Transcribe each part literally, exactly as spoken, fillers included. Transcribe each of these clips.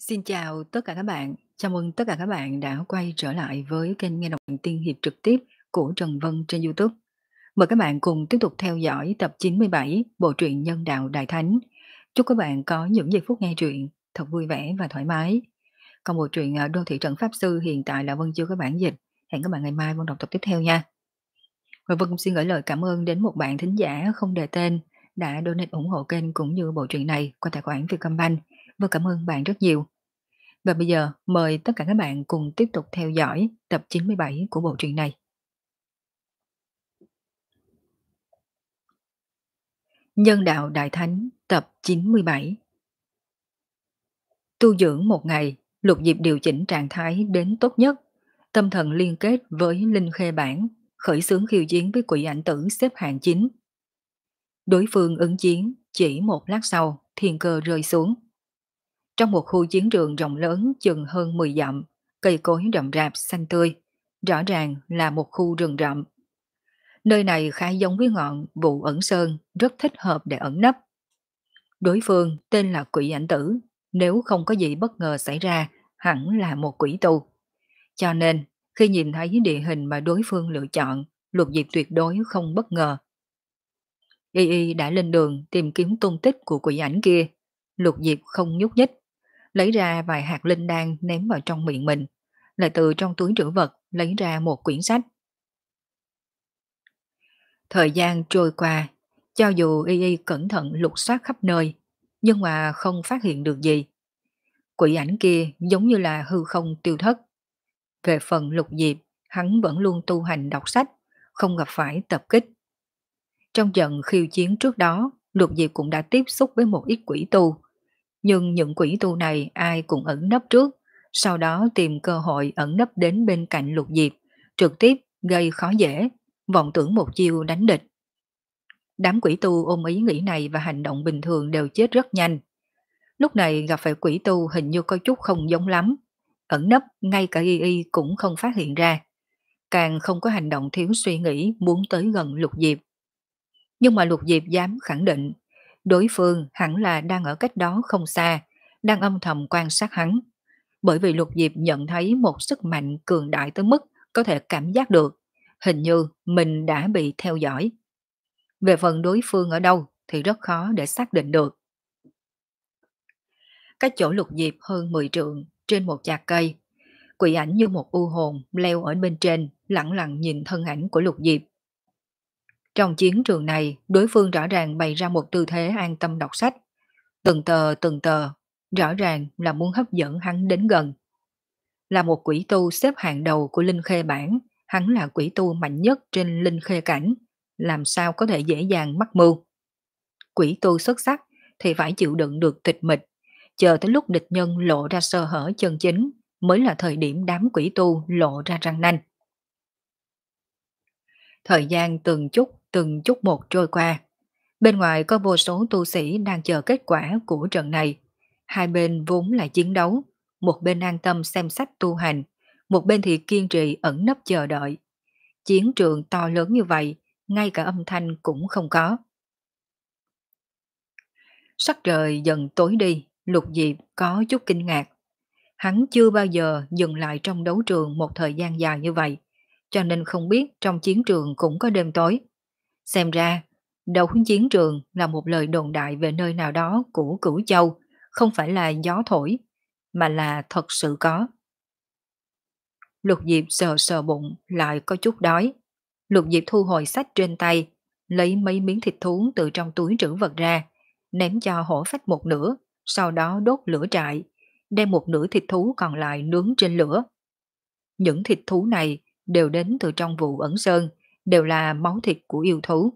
Xin chào tất cả các bạn. Chào mừng tất cả các bạn đã quay trở lại với kênh nghe đọc truyện tiên hiệp trực tiếp của Trần Vân trên YouTube. Mời các bạn cùng tiếp tục theo dõi tập chín mươi bảy bộ truyện Nhân đạo Đại Thánh. Chúc các bạn có những giây phút nghe truyện thật vui vẻ và thoải mái. Còn bộ truyện à, Đô thị trận Pháp Sư hiện tại là Vân chưa có bản dịch. Hẹn các bạn ngày mai Vân đọc tập tiếp theo nha. Và Vân cũng xin gửi lời cảm ơn đến một bạn thính giả không đề tên đã donate ủng hộ kênh cũng như bộ truyện này qua tài khoản Vietcombank. Vân cảm ơn bạn rất nhiều. Và bây giờ mời tất cả các bạn cùng tiếp tục theo dõi tập chín mươi bảy của bộ truyện này. Nhân đạo Đại Thánh tập chín mươi bảy. Tu dưỡng một ngày, Lục Diệp điều chỉnh trạng thái đến tốt nhất, tâm thần liên kết với Linh Khê Bản, khởi xướng khiêu chiến với Quỷ Ảnh Tử xếp hạng chín. Đối phương ứng chiến, chỉ một lát sau, thiên cơ rơi xuống. Trong một khu chiến trường rộng lớn chừng hơn mười dặm, cây cối rậm rạp xanh tươi, rõ ràng là một khu rừng rậm. Nơi này khá giống với ngọn Vụ Ẩn Sơn, rất thích hợp để ẩn nấp. Đối phương tên là Quỷ Ảnh Tử, nếu không có gì bất ngờ xảy ra, hẳn là một quỷ tu. Cho nên, khi nhìn thấy địa hình mà đối phương lựa chọn, Lục Diệp tuyệt đối không bất ngờ. Y Y đã lên đường tìm kiếm tung tích của quỷ ảnh kia. Lục Diệp không nhúc nhích, lấy ra vài hạt linh đan ném vào trong miệng mình, lại từ trong túi trữ vật lấy ra một quyển sách. Thời gian trôi qua, cho dù Y Y cẩn thận lục soát khắp nơi, nhưng mà không phát hiện được gì. Quỷ ảnh kia giống như là hư không tiêu thất. Về phần Lục Diệp, hắn vẫn luôn tu hành đọc sách, không gặp phải tập kích. Trong trận khiêu chiến trước đó, Lục Diệp cũng đã tiếp xúc với một ít quỷ tu. Nhưng những quỷ tu này ai cũng ẩn nấp trước, sau đó tìm cơ hội ẩn nấp đến bên cạnh Lục Diệp, trực tiếp gây khó dễ, vọng tưởng một chiêu đánh địch. Đám quỷ tu ôm ý nghĩ này và hành động bình thường đều chết rất nhanh. Lúc này gặp phải quỷ tu hình như có chút không giống lắm. Ẩn nấp ngay cả Y Y cũng không phát hiện ra. Càng không có hành động thiếu suy nghĩ muốn tới gần Lục Diệp. Nhưng mà Lục Diệp dám khẳng định, đối phương hẳn là đang ở cách đó không xa, đang âm thầm quan sát hắn. Bởi vì Lục Diệp nhận thấy một sức mạnh cường đại tới mức có thể cảm giác được, hình như mình đã bị theo dõi. Về phần đối phương ở đâu thì rất khó để xác định được. Cách chỗ Lục Diệp hơn mười trượng, trên một chạc cây, quỷ ảnh như một u hồn leo ở bên trên, lặng lặng nhìn thân ảnh của Lục Diệp. Trong chiến trường này, đối phương rõ ràng bày ra một tư thế an tâm đọc sách. Từng tờ từng tờ, rõ ràng là muốn hấp dẫn hắn đến gần. Là một quỷ tu xếp hạng đầu của Linh Khê Bản, hắn là quỷ tu mạnh nhất trên Linh Khê Cảnh, làm sao có thể dễ dàng mắc mưu. Quỷ tu xuất sắc thì phải chịu đựng được tịch mịch, chờ tới lúc địch nhân lộ ra sơ hở chân chính mới là thời điểm đám quỷ tu lộ ra răng nanh. Thời gian từng chút từng chút một trôi qua. Bên ngoài có vô số tu sĩ đang chờ kết quả của trận này. Hai bên vốn là chiến đấu, một bên an tâm xem sách tu hành, một bên thì kiên trì ẩn nấp chờ đợi. Chiến trường to lớn như vậy, ngay cả âm thanh cũng không có. Sắc trời dần tối đi, Lục Diệp có chút kinh ngạc. Hắn chưa bao giờ dừng lại trong đấu trường một thời gian dài như vậy, cho nên không biết trong chiến trường cũng có đêm tối. Xem ra, đấu chiến trường là một lời đồn đại về nơi nào đó của Cửu Châu, không phải là gió thổi, mà là thật sự có. Lục Diệp sờ sờ bụng, lại có chút đói. Lục Diệp thu hồi sách trên tay, lấy mấy miếng thịt thú từ trong túi trữ vật ra, ném cho hổ phách một nửa, sau đó đốt lửa trại, đem một nửa thịt thú còn lại nướng trên lửa. Những thịt thú này đều đến từ trong Vụ Ẩn Sơn, đều là máu thịt của yêu thú.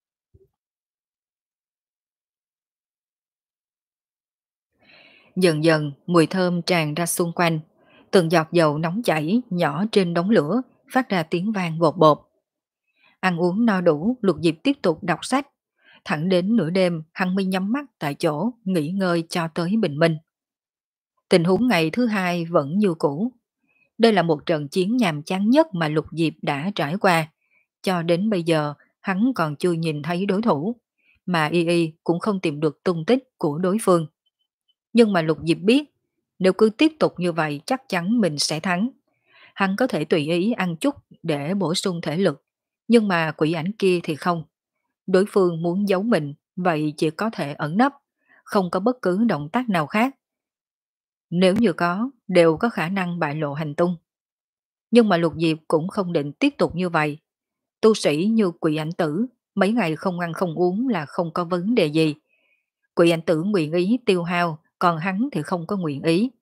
Dần dần, mùi thơm tràn ra xung quanh, từng giọt dầu nóng chảy nhỏ trên đống lửa, phát ra tiếng vang bột bột. Ăn uống no đủ, Lục Diệp tiếp tục đọc sách. Thẳng đến nửa đêm, hắn mới nhắm mắt tại chỗ, nghỉ ngơi cho tới bình minh. Tình huống ngày thứ hai vẫn như cũ. Đây là một trận chiến nhàm chán nhất mà Lục Diệp đã trải qua. Cho đến bây giờ, hắn còn chưa nhìn thấy đối thủ, mà Y Y cũng không tìm được tung tích của đối phương. Nhưng mà Lục Diệp biết, Nếu cứ tiếp tục như vậy chắc chắn mình sẽ thắng. Hắn có thể tùy ý ăn chút để bổ sung thể lực, nhưng mà quỷ ảnh kia thì không. Đối phương muốn giấu mình, vậy chỉ có thể ẩn nấp, không có bất cứ động tác nào khác. Nếu như có, đều có khả năng bại lộ hành tung. Nhưng mà Lục Diệp cũng không định tiếp tục như vậy. Tu sĩ như quỷ ảnh tử, mấy ngày không ăn không uống là không có vấn đề gì. Quỷ ảnh tử nguyện ý tiêu hao, còn hắn thì không có nguyện ý.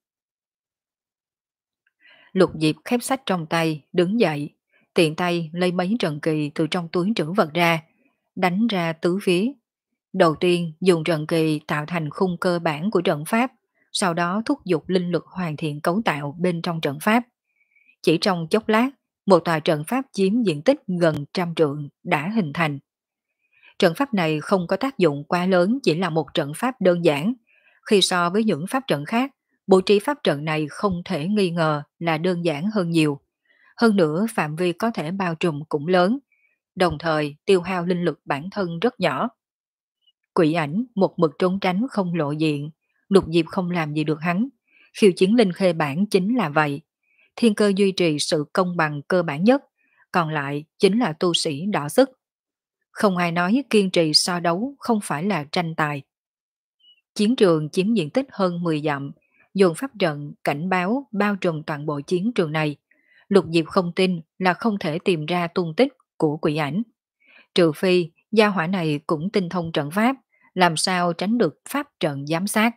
Lục Diệp khép sách trong tay, đứng dậy, tiện tay lấy mấy trận kỳ từ trong túi trữ vật ra, đánh ra tứ phía. Đầu tiên dùng trận kỳ tạo thành khung cơ bản của trận pháp, sau đó thúc giục linh lực hoàn thiện cấu tạo bên trong trận pháp. Chỉ trong chốc lát, một tòa trận pháp chiếm diện tích gần trăm trượng đã hình thành. Trận pháp này không có tác dụng quá lớn, chỉ là một trận pháp đơn giản. Khi so với những pháp trận khác, bố trí pháp trận này không thể nghi ngờ là đơn giản hơn nhiều. Hơn nữa phạm vi có thể bao trùm cũng lớn, đồng thời tiêu hao linh lực bản thân rất nhỏ. Quỷ ảnh một mực trốn tránh không lộ diện, Lục Diệp không làm gì được hắn. Khiêu chiến linh khê bản chính là vậy. Thiên cơ duy trì sự công bằng cơ bản nhất, còn lại chính là tu sĩ đỏ sức. Không ai nói kiên trì so đấu không phải là tranh tài. Chiến trường chiếm diện tích hơn mười dặm, dồn pháp trận, cảnh báo bao trùm toàn bộ chiến trường này. Lục Diệp không tin là không thể tìm ra tung tích của quỷ ảnh. Trừ phi, gia hỏa này cũng tinh thông trận pháp, làm sao tránh được pháp trận giám sát.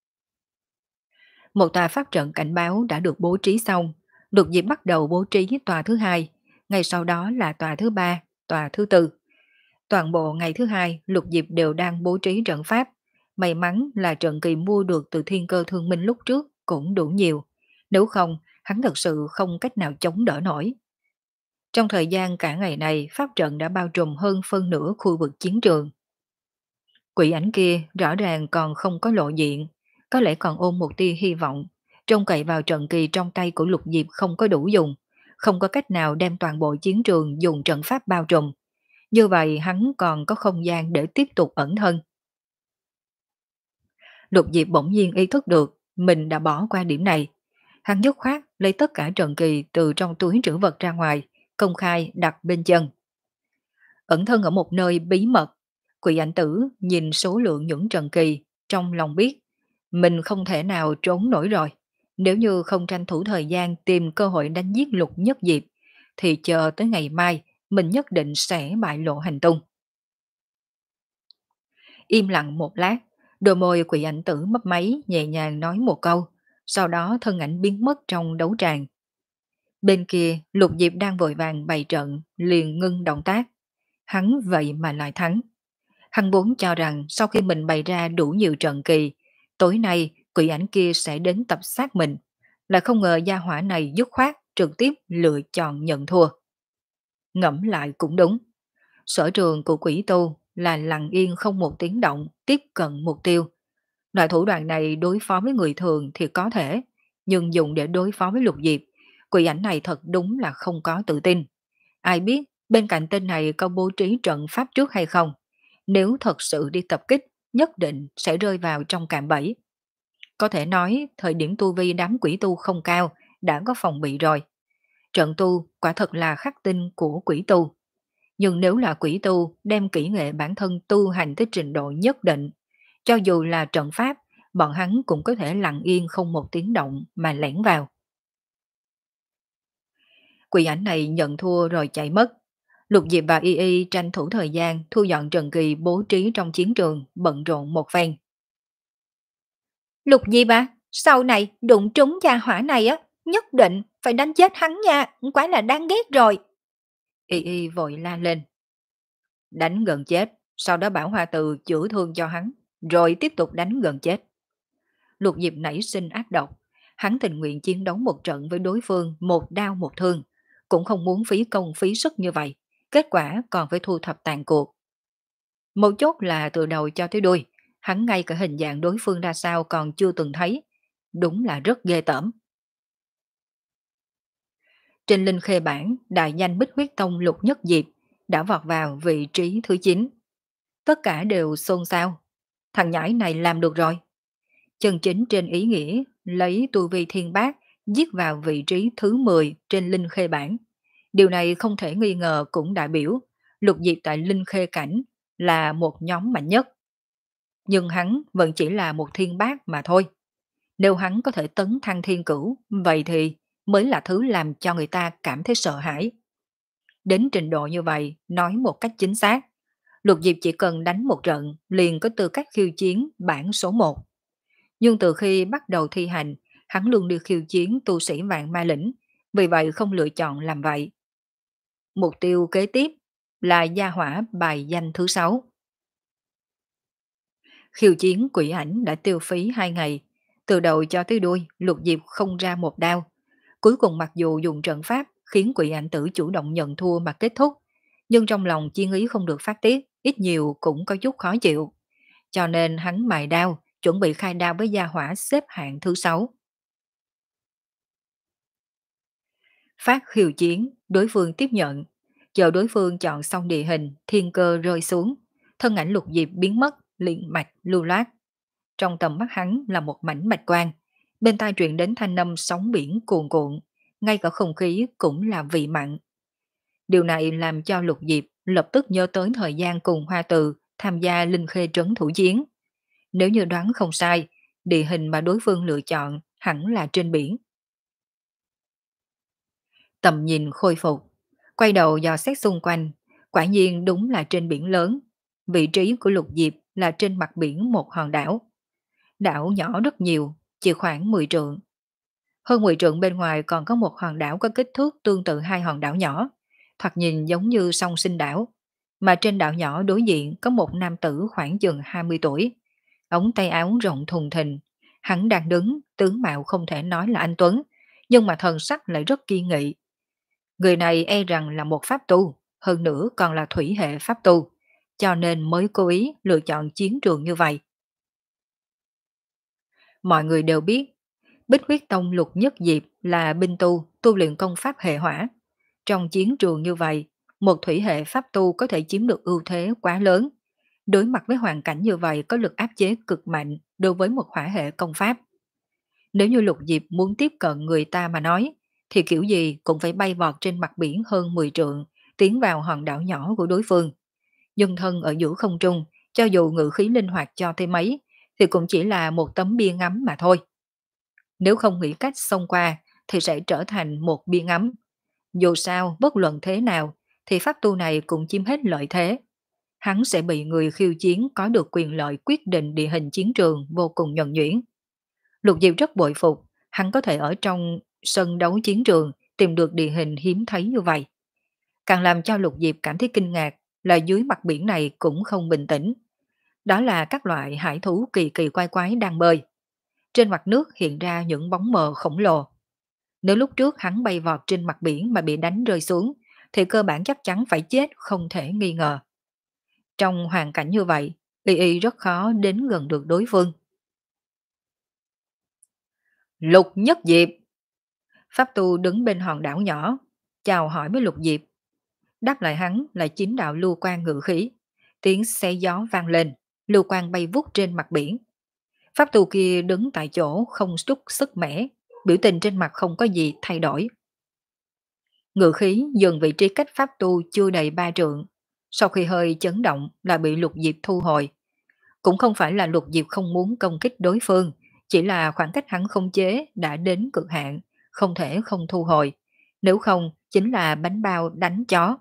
Một tòa pháp trận cảnh báo đã được bố trí xong, Lục Diệp bắt đầu bố trí tòa thứ hai, ngay sau đó là tòa thứ ba, tòa thứ tư. Toàn bộ ngày thứ hai, Lục Diệp đều đang bố trí trận pháp. May mắn là trận kỳ mua được từ Thiên Cơ Thương Minh lúc trước cũng đủ nhiều. Nếu không, hắn thật sự không cách nào chống đỡ nổi. Trong thời gian cả ngày này, pháp trận đã bao trùm hơn phân nửa khu vực chiến trường. Quỷ ảnh kia rõ ràng còn không có lộ diện, có lẽ còn ôm một tia hy vọng. Trông cậy vào trận kỳ trong tay của Lục Diệp không có đủ dùng, không có cách nào đem toàn bộ chiến trường dùng trận pháp bao trùm. Như vậy hắn còn có không gian để tiếp tục ẩn thân. Lục Diệp bỗng nhiên ý thức được mình đã bỏ qua điểm này. Hắn dứt khoát lấy tất cả trận kỳ từ trong túi trữ vật ra ngoài, công khai đặt bên chân. Ẩn thân ở một nơi bí mật, quỷ ảnh tử nhìn số lượng những trận kỳ, trong lòng biết mình không thể nào trốn nổi rồi. Nếu như không tranh thủ thời gian tìm cơ hội đánh giết Lục Nhất Diệp, thì chờ tới ngày mai mình nhất định sẽ bại lộ hành tung. Im lặng một lát, đôi môi quỷ ảnh tử mấp máy nhẹ nhàng nói một câu, sau đó thân ảnh biến mất trong đấu tràng. Bên kia, Lục Diệp đang vội vàng bày trận, liền ngưng động tác. Hắn vậy mà lại thắng. Hắn vốn cho rằng sau khi mình bày ra đủ nhiều trận kỳ, tối nay quỷ ảnh kia sẽ đến tập sát mình. Lại không ngờ gia hỏa này dứt khoát trực tiếp lựa chọn nhận thua. Ngẫm lại cũng đúng. Sở trường của quỷ tu là lặng yên không một tiếng động tiếp cận mục tiêu. Loại thủ đoạn này đối phó với người thường thì có thể, nhưng dùng để đối phó với Lục Diệp, quỷ ảnh này thật đúng là không có tự tin. Ai biết bên cạnh tên này có bố trí trận pháp trước hay không? Nếu thật sự đi tập kích, nhất định sẽ rơi vào trong cạm bẫy. Có thể nói thời điểm tu vi đám quỷ tu không cao, đã có phòng bị rồi. Trận tu quả thật là khắc tinh của quỷ tu. Nhưng nếu là quỷ tu đem kỹ nghệ bản thân tu hành tới trình độ nhất định, cho dù là trận pháp, bọn hắn cũng có thể lặng yên không một tiếng động mà lẻn vào. Quỷ ảnh này nhận thua rồi chạy mất. Lục Diệp và Y Y tranh thủ thời gian thu dọn trận kỳ bố trí trong chiến trường, bận rộn một phen. Lục Diệp à, sau này đụng trúng gia hỏa này á, nhất định phải đánh chết hắn nha, quá là đáng ghét rồi. Y Y vội la lên. Đánh gần chết, sau đó bảo Hoa Từ chữa thương cho hắn, rồi tiếp tục đánh gần chết. Lục Diệp nảy sinh ác độc, hắn tình nguyện chiến đấu một trận với đối phương một đao một thương, cũng không muốn phí công phí sức như vậy, kết quả còn phải thu thập tàn cuộc. Một chốt là từ đầu cho tới đuôi, hắn ngay cả hình dạng đối phương ra sao còn chưa từng thấy, đúng là rất ghê tởm. Trên linh khê bản, đại danh Bích Huyết Tông Lục Nhất Diệp đã vọt vào vị trí thứ chín. Tất cả đều xôn xao. Thằng nhãi này làm được rồi. Chân chính trên ý nghĩa lấy tu vi thiên bát giết vào vị trí thứ mười trên linh khê bảng. Điều này không thể nghi ngờ cũng đại biểu Lục Diệp tại linh khê cảnh là một nhóm mạnh nhất. Nhưng hắn vẫn chỉ là một thiên bát mà thôi. Nếu hắn có thể tấn thăng thiên cửu, vậy thì mới là thứ làm cho người ta cảm thấy sợ hãi. Đến trình độ như vậy, nói một cách chính xác, Lục Diệp chỉ cần đánh một trận liền có tư cách khiêu chiến bảng số một. Nhưng từ khi bắt đầu thi hành, hắn luôn đi khiêu chiến tu sĩ vạn ma lĩnh, vì vậy không lựa chọn làm vậy. Mục tiêu kế tiếp là gia hỏa bài danh thứ sáu. Khiêu chiến quỷ ảnh đã tiêu phí hai ngày, từ đầu cho tới đuôi Lục Diệp không ra một đao. Cuối cùng mặc dù dùng trận pháp khiến quỷ ảnh tử chủ động nhận thua mà kết thúc, nhưng trong lòng chiên ý không được phát tiết, ít nhiều cũng có chút khó chịu. Cho nên hắn mài đao, chuẩn bị khai đao với gia hỏa xếp hạng thứ sáu. Phát khiêu chiến, đối phương tiếp nhận. Chờ đối phương chọn xong địa hình, thiên cơ rơi xuống, thân ảnh Lục Diệp biến mất, liền mạch lưu loát. Trong tầm mắt hắn là một mảnh bạch quang, bên tai truyền đến thanh âm sóng biển cuồn cuộn, ngay cả không khí cũng là vị mặn. Điều này làm cho Lục Diệp lập tức nhớ tới thời gian cùng Hoa Từ tham gia Linh Khê trấn thủ chiến. Nếu như đoán không sai, địa hình mà đối phương lựa chọn hẳn là trên biển. Tầm nhìn khôi phục, quay đầu dò xét xung quanh, quả nhiên đúng là trên biển lớn. Vị trí của Lục Diệp là trên mặt biển một hòn đảo. Đảo nhỏ rất nhiều, chỉ khoảng mười trượng. Hơn mười trượng bên ngoài còn có một hòn đảo có kích thước tương tự hai hòn đảo nhỏ, thoạt nhìn giống như song sinh đảo. Mà trên đảo nhỏ đối diện có một nam tử khoảng chừng hai mươi tuổi, ống tay áo rộng thùng thình. Hắn đang đứng, tướng mạo không thể nói là anh Tuấn, nhưng mà thần sắc lại rất kiên nghị. Người này e rằng là một pháp tu, hơn nữa còn là thủy hệ pháp tu, cho nên mới cố ý lựa chọn chiến trường như vậy. Mọi người đều biết, Bích Huyết Tông Lục Nhất Diệp là binh tu, tu luyện công pháp hệ hỏa. Trong chiến trường như vậy, một thủy hệ pháp tu có thể chiếm được ưu thế quá lớn. Đối mặt với hoàn cảnh như vậy có lực áp chế cực mạnh đối với một hỏa hệ công pháp. Nếu như Lục Diệp muốn tiếp cận người ta mà nói, thì kiểu gì cũng phải bay vọt trên mặt biển hơn mười trượng, tiến vào hòn đảo nhỏ của đối phương. Nhưng thân ở giữa không trung, cho dù ngự khí linh hoạt cho thêm mấy, thì cũng chỉ là một tấm bia ngắm mà thôi. Nếu không nghĩ cách xông qua, thì sẽ trở thành một bia ngắm. Dù sao, bất luận thế nào, thì pháp tu này cũng chiếm hết lợi thế. Hắn sẽ bị người khiêu chiến có được quyền lợi quyết định địa hình chiến trường vô cùng nhuần nhuyễn. Lục Diệp rất bội phục, hắn có thể ở trong sân đấu chiến trường tìm được địa hình hiếm thấy như vậy. Càng làm cho Lục Diệp cảm thấy kinh ngạc là dưới mặt biển này cũng không bình tĩnh. Đó là các loại hải thú kỳ kỳ quái quái đang bơi. Trên mặt nước hiện ra những bóng mờ khổng lồ. Nếu lúc trước hắn bay vọt trên mặt biển mà bị đánh rơi xuống, thì cơ bản chắc chắn phải chết không thể nghi ngờ. Trong hoàn cảnh như vậy, Y Y rất khó đến gần được đối phương. Lục Nhất Diệp! Pháp tu đứng bên hòn đảo nhỏ, chào hỏi với Lục Diệp. Đáp lại hắn là chín đạo lưu quang ngự khí. Tiếng xe gió vang lên, lưu quang bay vút trên mặt biển. Pháp tu kia đứng tại chỗ không chút sức mẻ, biểu tình trên mặt không có gì thay đổi. Ngự khí dừng vị trí cách pháp tu chưa đầy ba trượng. Sau khi hơi chấn động là bị Lục Diệp thu hồi. Cũng không phải là Lục Diệp không muốn công kích đối phương, chỉ là khoảng cách hắn không chế đã đến cực hạn, không thể không thu hồi. Nếu không, chính là bánh bao đánh chó.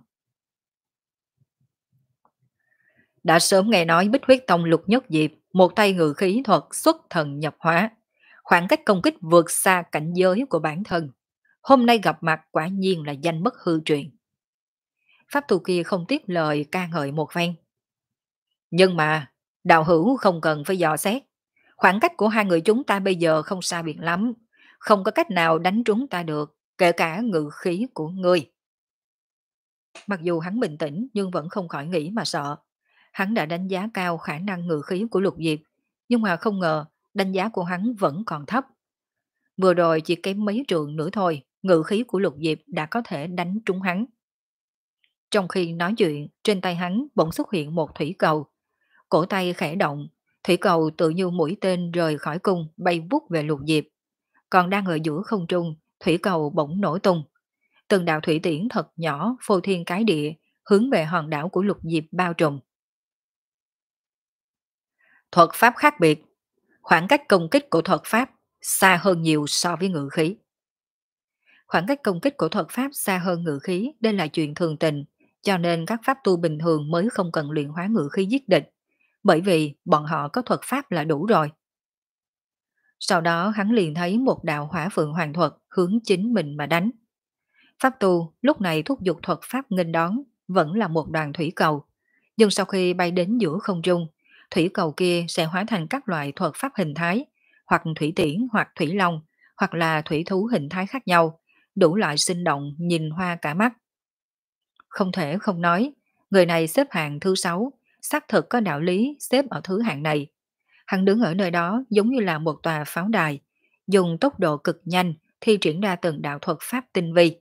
Đã sớm nghe nói Bích Huyết Tông Lục Nhất Diệp, một tay ngự khí thuật xuất thần nhập hóa. Khoảng cách công kích vượt xa cảnh giới của bản thân. Hôm nay gặp mặt quả nhiên là danh bất hư truyền. Pháp tu kia không tiếp lời ca ngợi một phen. Nhưng mà, đạo hữu không cần phải dò xét. Khoảng cách của hai người chúng ta bây giờ không xa biệt lắm. Không có cách nào đánh trúng ta được, kể cả ngự khí của ngươi. Mặc dù hắn bình tĩnh nhưng vẫn không khỏi nghĩ mà sợ. Hắn đã đánh giá cao khả năng ngự khí của Lục Diệp, nhưng mà không ngờ đánh giá của hắn vẫn còn thấp. Vừa rồi chỉ kém mấy trượng nữa thôi, ngự khí của Lục Diệp đã có thể đánh trúng hắn. Trong khi nói chuyện, trên tay hắn bỗng xuất hiện một thủy cầu. Cổ tay khẽ động, thủy cầu tự như mũi tên rời khỏi cung bay vút về Lục Diệp. Còn đang ở giữa không trung, thủy cầu bỗng nổ tung. Từng đạo thủy tiễn thật nhỏ phô thiên cái địa hướng về hòn đảo của Lục Diệp bao trùm. Thuật pháp khác biệt, khoảng cách công kích của thuật pháp xa hơn nhiều so với ngự khí. Khoảng cách công kích của thuật pháp xa hơn ngự khí, đây là chuyện thường tình, cho nên các pháp tu bình thường mới không cần luyện hóa ngự khí giết địch, bởi vì bọn họ có thuật pháp là đủ rồi. Sau đó hắn liền thấy một đạo hỏa phượng hoàng thuật hướng chính mình mà đánh. Pháp tu lúc này thúc giục thuật pháp nghênh đón, vẫn là một đoàn thủy cầu. Nhưng sau khi bay đến giữa không trung, thủy cầu kia sẽ hóa thành các loại thuật pháp hình thái, hoặc thủy tiễn, hoặc thủy long, hoặc là thủy thú hình thái khác nhau, đủ loại sinh động, nhìn hoa cả mắt. Không thể không nói, người này xếp hạng thứ sáu, xác thực có đạo lý xếp ở thứ hạng này. Hắn đứng ở nơi đó giống như là một tòa pháo đài, dùng tốc độ cực nhanh thi triển ra từng đạo thuật pháp tinh vi.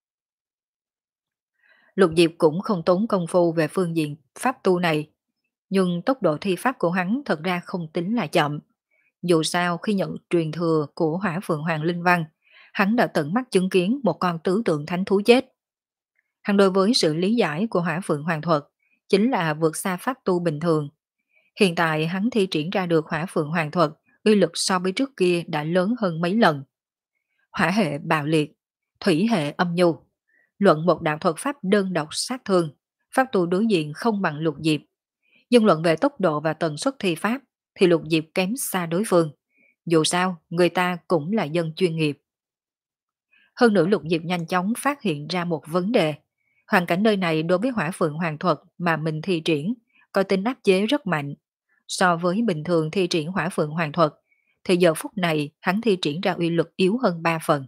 Lục Diệp cũng không tốn công phu về phương diện pháp tu này, nhưng tốc độ thi pháp của hắn thật ra không tính là chậm. Dù sao khi nhận truyền thừa của Hỏa Phượng Hoàng Linh Văn, hắn đã tận mắt chứng kiến một con tứ tượng thánh thú chết. Hắn đối với sự lý giải của Hỏa Phượng Hoàng thuật chính là vượt xa pháp tu bình thường. Hiện tại hắn thi triển ra được Hỏa Phượng Hoàng thuật, uy lực so với trước kia đã lớn hơn mấy lần. Hỏa hệ bạo liệt, thủy hệ âm nhu. Luận một đạo thuật pháp đơn độc sát thương, pháp tu đối diện không bằng Lục Diệp. Nhưng luận về tốc độ và tần suất thi pháp thì Lục Diệp kém xa đối phương. Dù sao, người ta cũng là dân chuyên nghiệp. Hơn nữa Lục Diệp nhanh chóng phát hiện ra một vấn đề. Hoàn cảnh nơi này đối với Hỏa Phượng Hoàng thuật mà mình thi triển có tính áp chế rất mạnh. So với bình thường thi triển Hỏa Phượng Hoàng thuật thì giờ phút này hắn thi triển ra uy lực yếu hơn ba phần.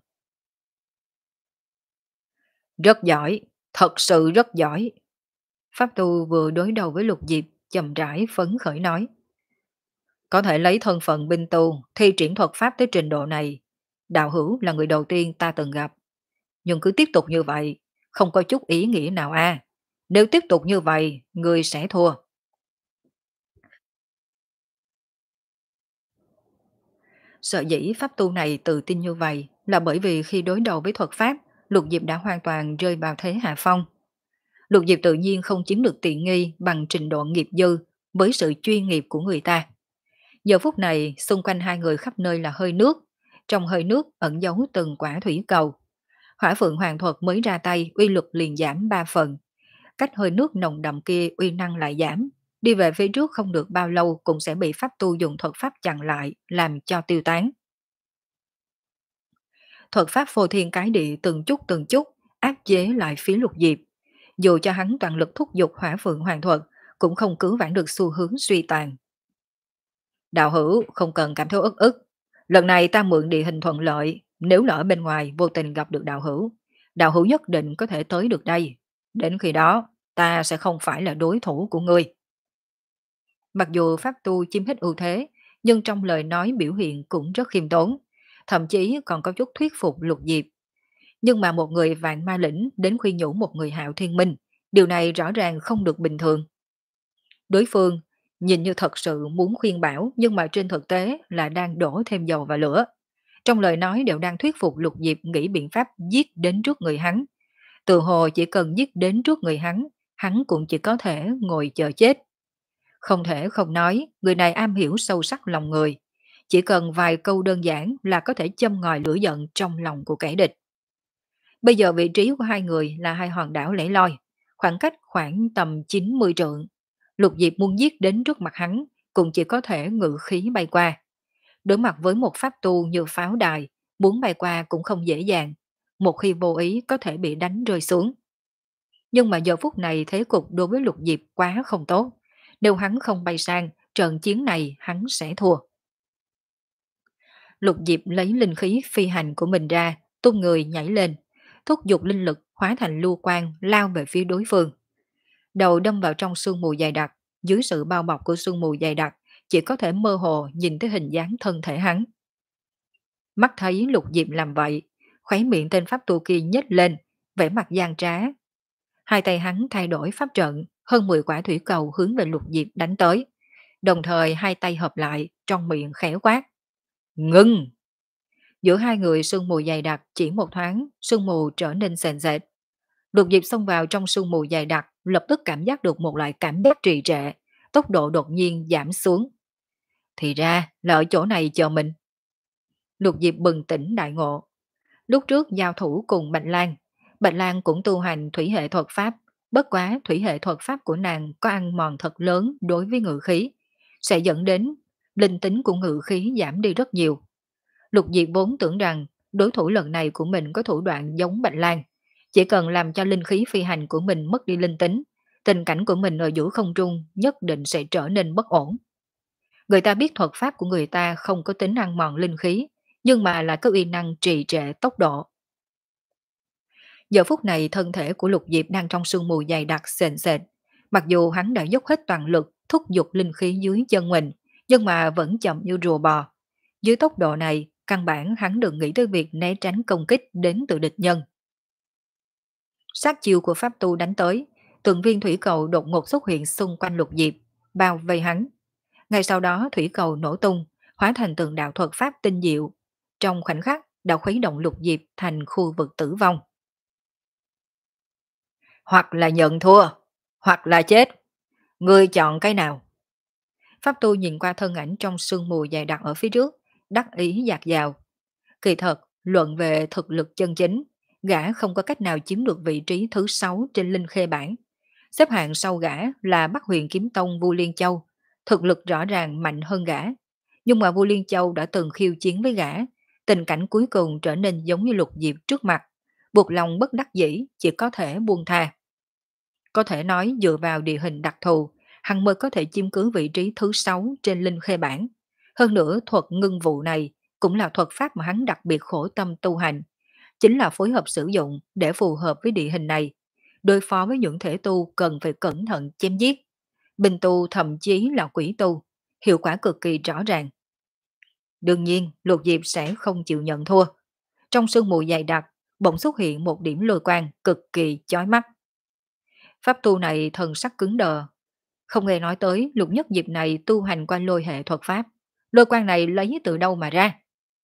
Rất giỏi, thật sự rất giỏi. Pháp tu vừa đối đầu với Lục Diệp, chậm rãi phấn khởi nói. Có thể lấy thân phận binh tu, thi triển thuật pháp tới trình độ này. Đạo hữu là người đầu tiên ta từng gặp. Nhưng cứ tiếp tục như vậy, không có chút ý nghĩa nào a. À. Nếu tiếp tục như vậy, người sẽ thua. Sợ dĩ pháp tu này tự tin như vậy là bởi vì khi đối đầu với thuật pháp, Lục Diệp đã hoàn toàn rơi vào thế hạ phong. Lục Diệp tự nhiên không chiếm được tiện nghi bằng trình độ nghiệp dư với sự chuyên nghiệp của người ta. Giờ phút này, xung quanh hai người khắp nơi là hơi nước, trong hơi nước ẩn giấu từng quả thủy cầu. Hỏa Phượng Hoàng thuật mới ra tay, uy lực liền giảm ba phần. Cách hơi nước nồng đậm kia uy năng lại giảm, đi về phía trước không được bao lâu cũng sẽ bị pháp tu dùng thuật pháp chặn lại, làm cho tiêu tán. Thuật pháp phô thiên cái địa từng chút từng chút áp chế lại phía Lục Diệp. Dù cho hắn toàn lực thúc giục Hỏa Phượng Hoàng thuật, cũng không cứu vãn được xu hướng suy tàn. Đạo hữu không cần cảm thấy ức ức. Lần này ta mượn địa hình thuận lợi, nếu lỡ bên ngoài vô tình gặp được đạo hữu, đạo hữu nhất định có thể tới được đây. Đến khi đó, ta sẽ không phải là đối thủ của ngươi. Mặc dù pháp tu chiếm hết ưu thế, nhưng trong lời nói biểu hiện cũng rất khiêm tốn, thậm chí còn có chút thuyết phục Lục Diệp. Nhưng mà một người vạn ma lĩnh đến khuyên nhủ một người hạo thiên minh, điều này rõ ràng không được bình thường. Đối phương nhìn như thật sự muốn khuyên bảo, nhưng mà trên thực tế là đang đổ thêm dầu vào lửa. Trong lời nói đều đang thuyết phục Lục Diệp nghĩ biện pháp giết đến trước người hắn. Từ hồ chỉ cần giết đến trước người hắn, hắn cũng chỉ có thể ngồi chờ chết. Không thể không nói, người này am hiểu sâu sắc lòng người. Chỉ cần vài câu đơn giản là có thể châm ngòi lửa giận trong lòng của kẻ địch. Bây giờ vị trí của hai người là hai hòn đảo lẻ loi, khoảng cách khoảng tầm chín mươi trượng. Lục Diệp muốn giết đến trước mặt hắn, cũng chỉ có thể ngự khí bay qua. Đối mặt với một pháp tu như pháo đài, muốn bay qua cũng không dễ dàng. Một khi vô ý có thể bị đánh rơi xuống. Nhưng mà giờ phút này thế cục đối với Lục Diệp quá không tốt. Nếu hắn không bay sang, trận chiến này hắn sẽ thua. Lục Diệp lấy linh khí phi hành của mình ra, tung người nhảy lên, thúc giục linh lực hóa thành lưu quang lao về phía đối phương. Đầu đâm vào trong sương mù dày đặc, dưới sự bao bọc của sương mù dày đặc, chỉ có thể mơ hồ nhìn thấy hình dáng thân thể hắn. Mắt thấy Lục Diệp làm vậy, khóe miệng tên pháp tu kia nhếch lên, vẻ mặt gian trá. Hai tay hắn thay đổi pháp trận, hơn mười quả thủy cầu hướng về Lục Diệp đánh tới. Đồng thời hai tay hợp lại, trong miệng khẽ quát. Ngưng! Giữa hai người sương mù dày đặc, chỉ một thoáng, sương mù trở nên sền sệt. Lục Diệp xông vào trong sương mù dày đặc, lập tức cảm giác được một loại cảm giác trì trệ, tốc độ đột nhiên giảm xuống. Thì ra là ở chỗ này chờ mình. Lục Diệp bừng tỉnh đại ngộ. Lúc trước giao thủ cùng Bạch Lan, Bạch Lan cũng tu hành thủy hệ thuật pháp, bất quá thủy hệ thuật pháp của nàng có ăn mòn thật lớn đối với ngự khí, sẽ dẫn đến linh tính của ngự khí giảm đi rất nhiều. Lục Diệp vốn tưởng rằng đối thủ lần này của mình có thủ đoạn giống Bạch Lan, chỉ cần làm cho linh khí phi hành của mình mất đi linh tính, tình cảnh của mình ở giữa không trung nhất định sẽ trở nên bất ổn. Người ta biết thuật pháp của người ta không có tính ăn mòn linh khí, nhưng mà là có uy năng trì trệ tốc độ. Giờ phút này thân thể của Lục Diệp đang trong sương mù dày đặc sền sệt, mặc dù hắn đã dốc hết toàn lực thúc giục linh khí dưới chân mình, nhưng mà vẫn chậm như rùa bò. Dưới tốc độ này, căn bản hắn đừng nghĩ tới việc né tránh công kích đến từ địch nhân. Sát chiêu của pháp tu đánh tới, từng viên thủy cầu đột ngột xuất hiện xung quanh Lục Diệp, bao vây hắn. Ngay sau đó thủy cầu nổ tung, hóa thành từng đạo thuật pháp tinh diệu. Trong khoảnh khắc đã khuấy động Lục Diệp thành khu vực tử vong. Hoặc là nhận thua, hoặc là chết. Ngươi chọn cái nào? Pháp tu nhìn qua thân ảnh trong sương mù dày đặc ở phía trước, đắc ý dạt dào. Kỳ thật, luận về thực lực chân chính, gã không có cách nào chiếm được vị trí thứ sáu trên linh khê bảng. Xếp hạng sau gã là Bắc Huyền Kiếm Tông Vu Liên Châu, thực lực rõ ràng mạnh hơn gã. Nhưng mà Vu Liên Châu đã từng khiêu chiến với gã, tình cảnh cuối cùng trở nên giống như Lục Diệp trước mặt, buộc lòng bất đắc dĩ chỉ có thể buông tha. Có thể nói dựa vào địa hình đặc thù, hắn mới có thể chiếm cứ vị trí thứ sáu trên linh khê bảng. Hơn nữa thuật ngưng vụ này cũng là thuật pháp mà hắn đặc biệt khổ tâm tu hành, chính là phối hợp sử dụng để phù hợp với địa hình này, đối phó với những thể tu cần phải cẩn thận chém giết. Bình tu thậm chí là quỷ tu, hiệu quả cực kỳ rõ ràng. Đương nhiên, Lục Diệp sẽ không chịu nhận thua. Trong sương mù dày đặc, bỗng xuất hiện một điểm lôi quang cực kỳ chói mắt. Pháp tu này thần sắc cứng đờ. Không nghe nói tới Lục Nhất Diệp này tu hành qua lôi hệ thuật pháp. Lôi quang này lấy từ đâu mà ra?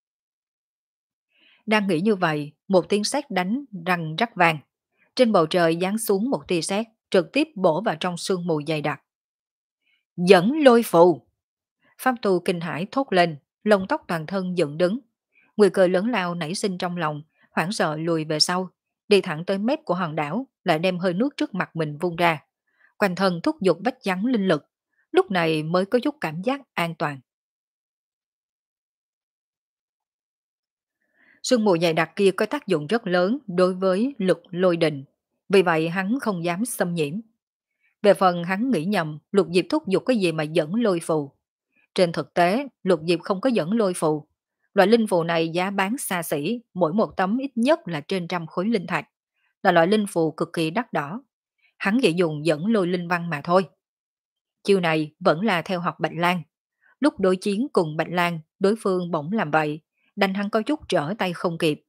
Đang nghĩ như vậy, một tiếng sét đánh răng rắc vang. Trên bầu trời giáng xuống một tia sét, trực tiếp bổ vào trong sương mù dày đặc. Dẫn lôi phù! Pháp tu kinh hãi thốt lên, lông tóc toàn thân dựng đứng. Nguy cơ lớn lao nảy sinh trong lòng, hoảng sợ lùi về sau, đi thẳng tới mép của hòn đảo, lại đem hơi nước trước mặt mình vung ra. Quanh thân thúc giục bách chắn linh lực, lúc này mới có chút cảm giác an toàn. Sương mù dày đặc kia có tác dụng rất lớn đối với lực lôi đình, vì vậy hắn không dám xâm nhiễm. Về phần hắn nghĩ nhầm, Lục Diệp thúc giục cái gì mà dẫn lôi phù. Trên thực tế, Lục Diệp không có dẫn lôi phù. Loại linh phù này giá bán xa xỉ, mỗi một tấm ít nhất là trên trăm khối linh thạch, là loại linh phù cực kỳ đắt đỏ. Hắn chỉ dùng dẫn lôi linh văn mà thôi. Chiêu này vẫn là theo học Bạch Lan. Lúc đối chiến cùng Bạch Lan, đối phương bỗng làm vậy, đánh hắn có chút trở tay không kịp.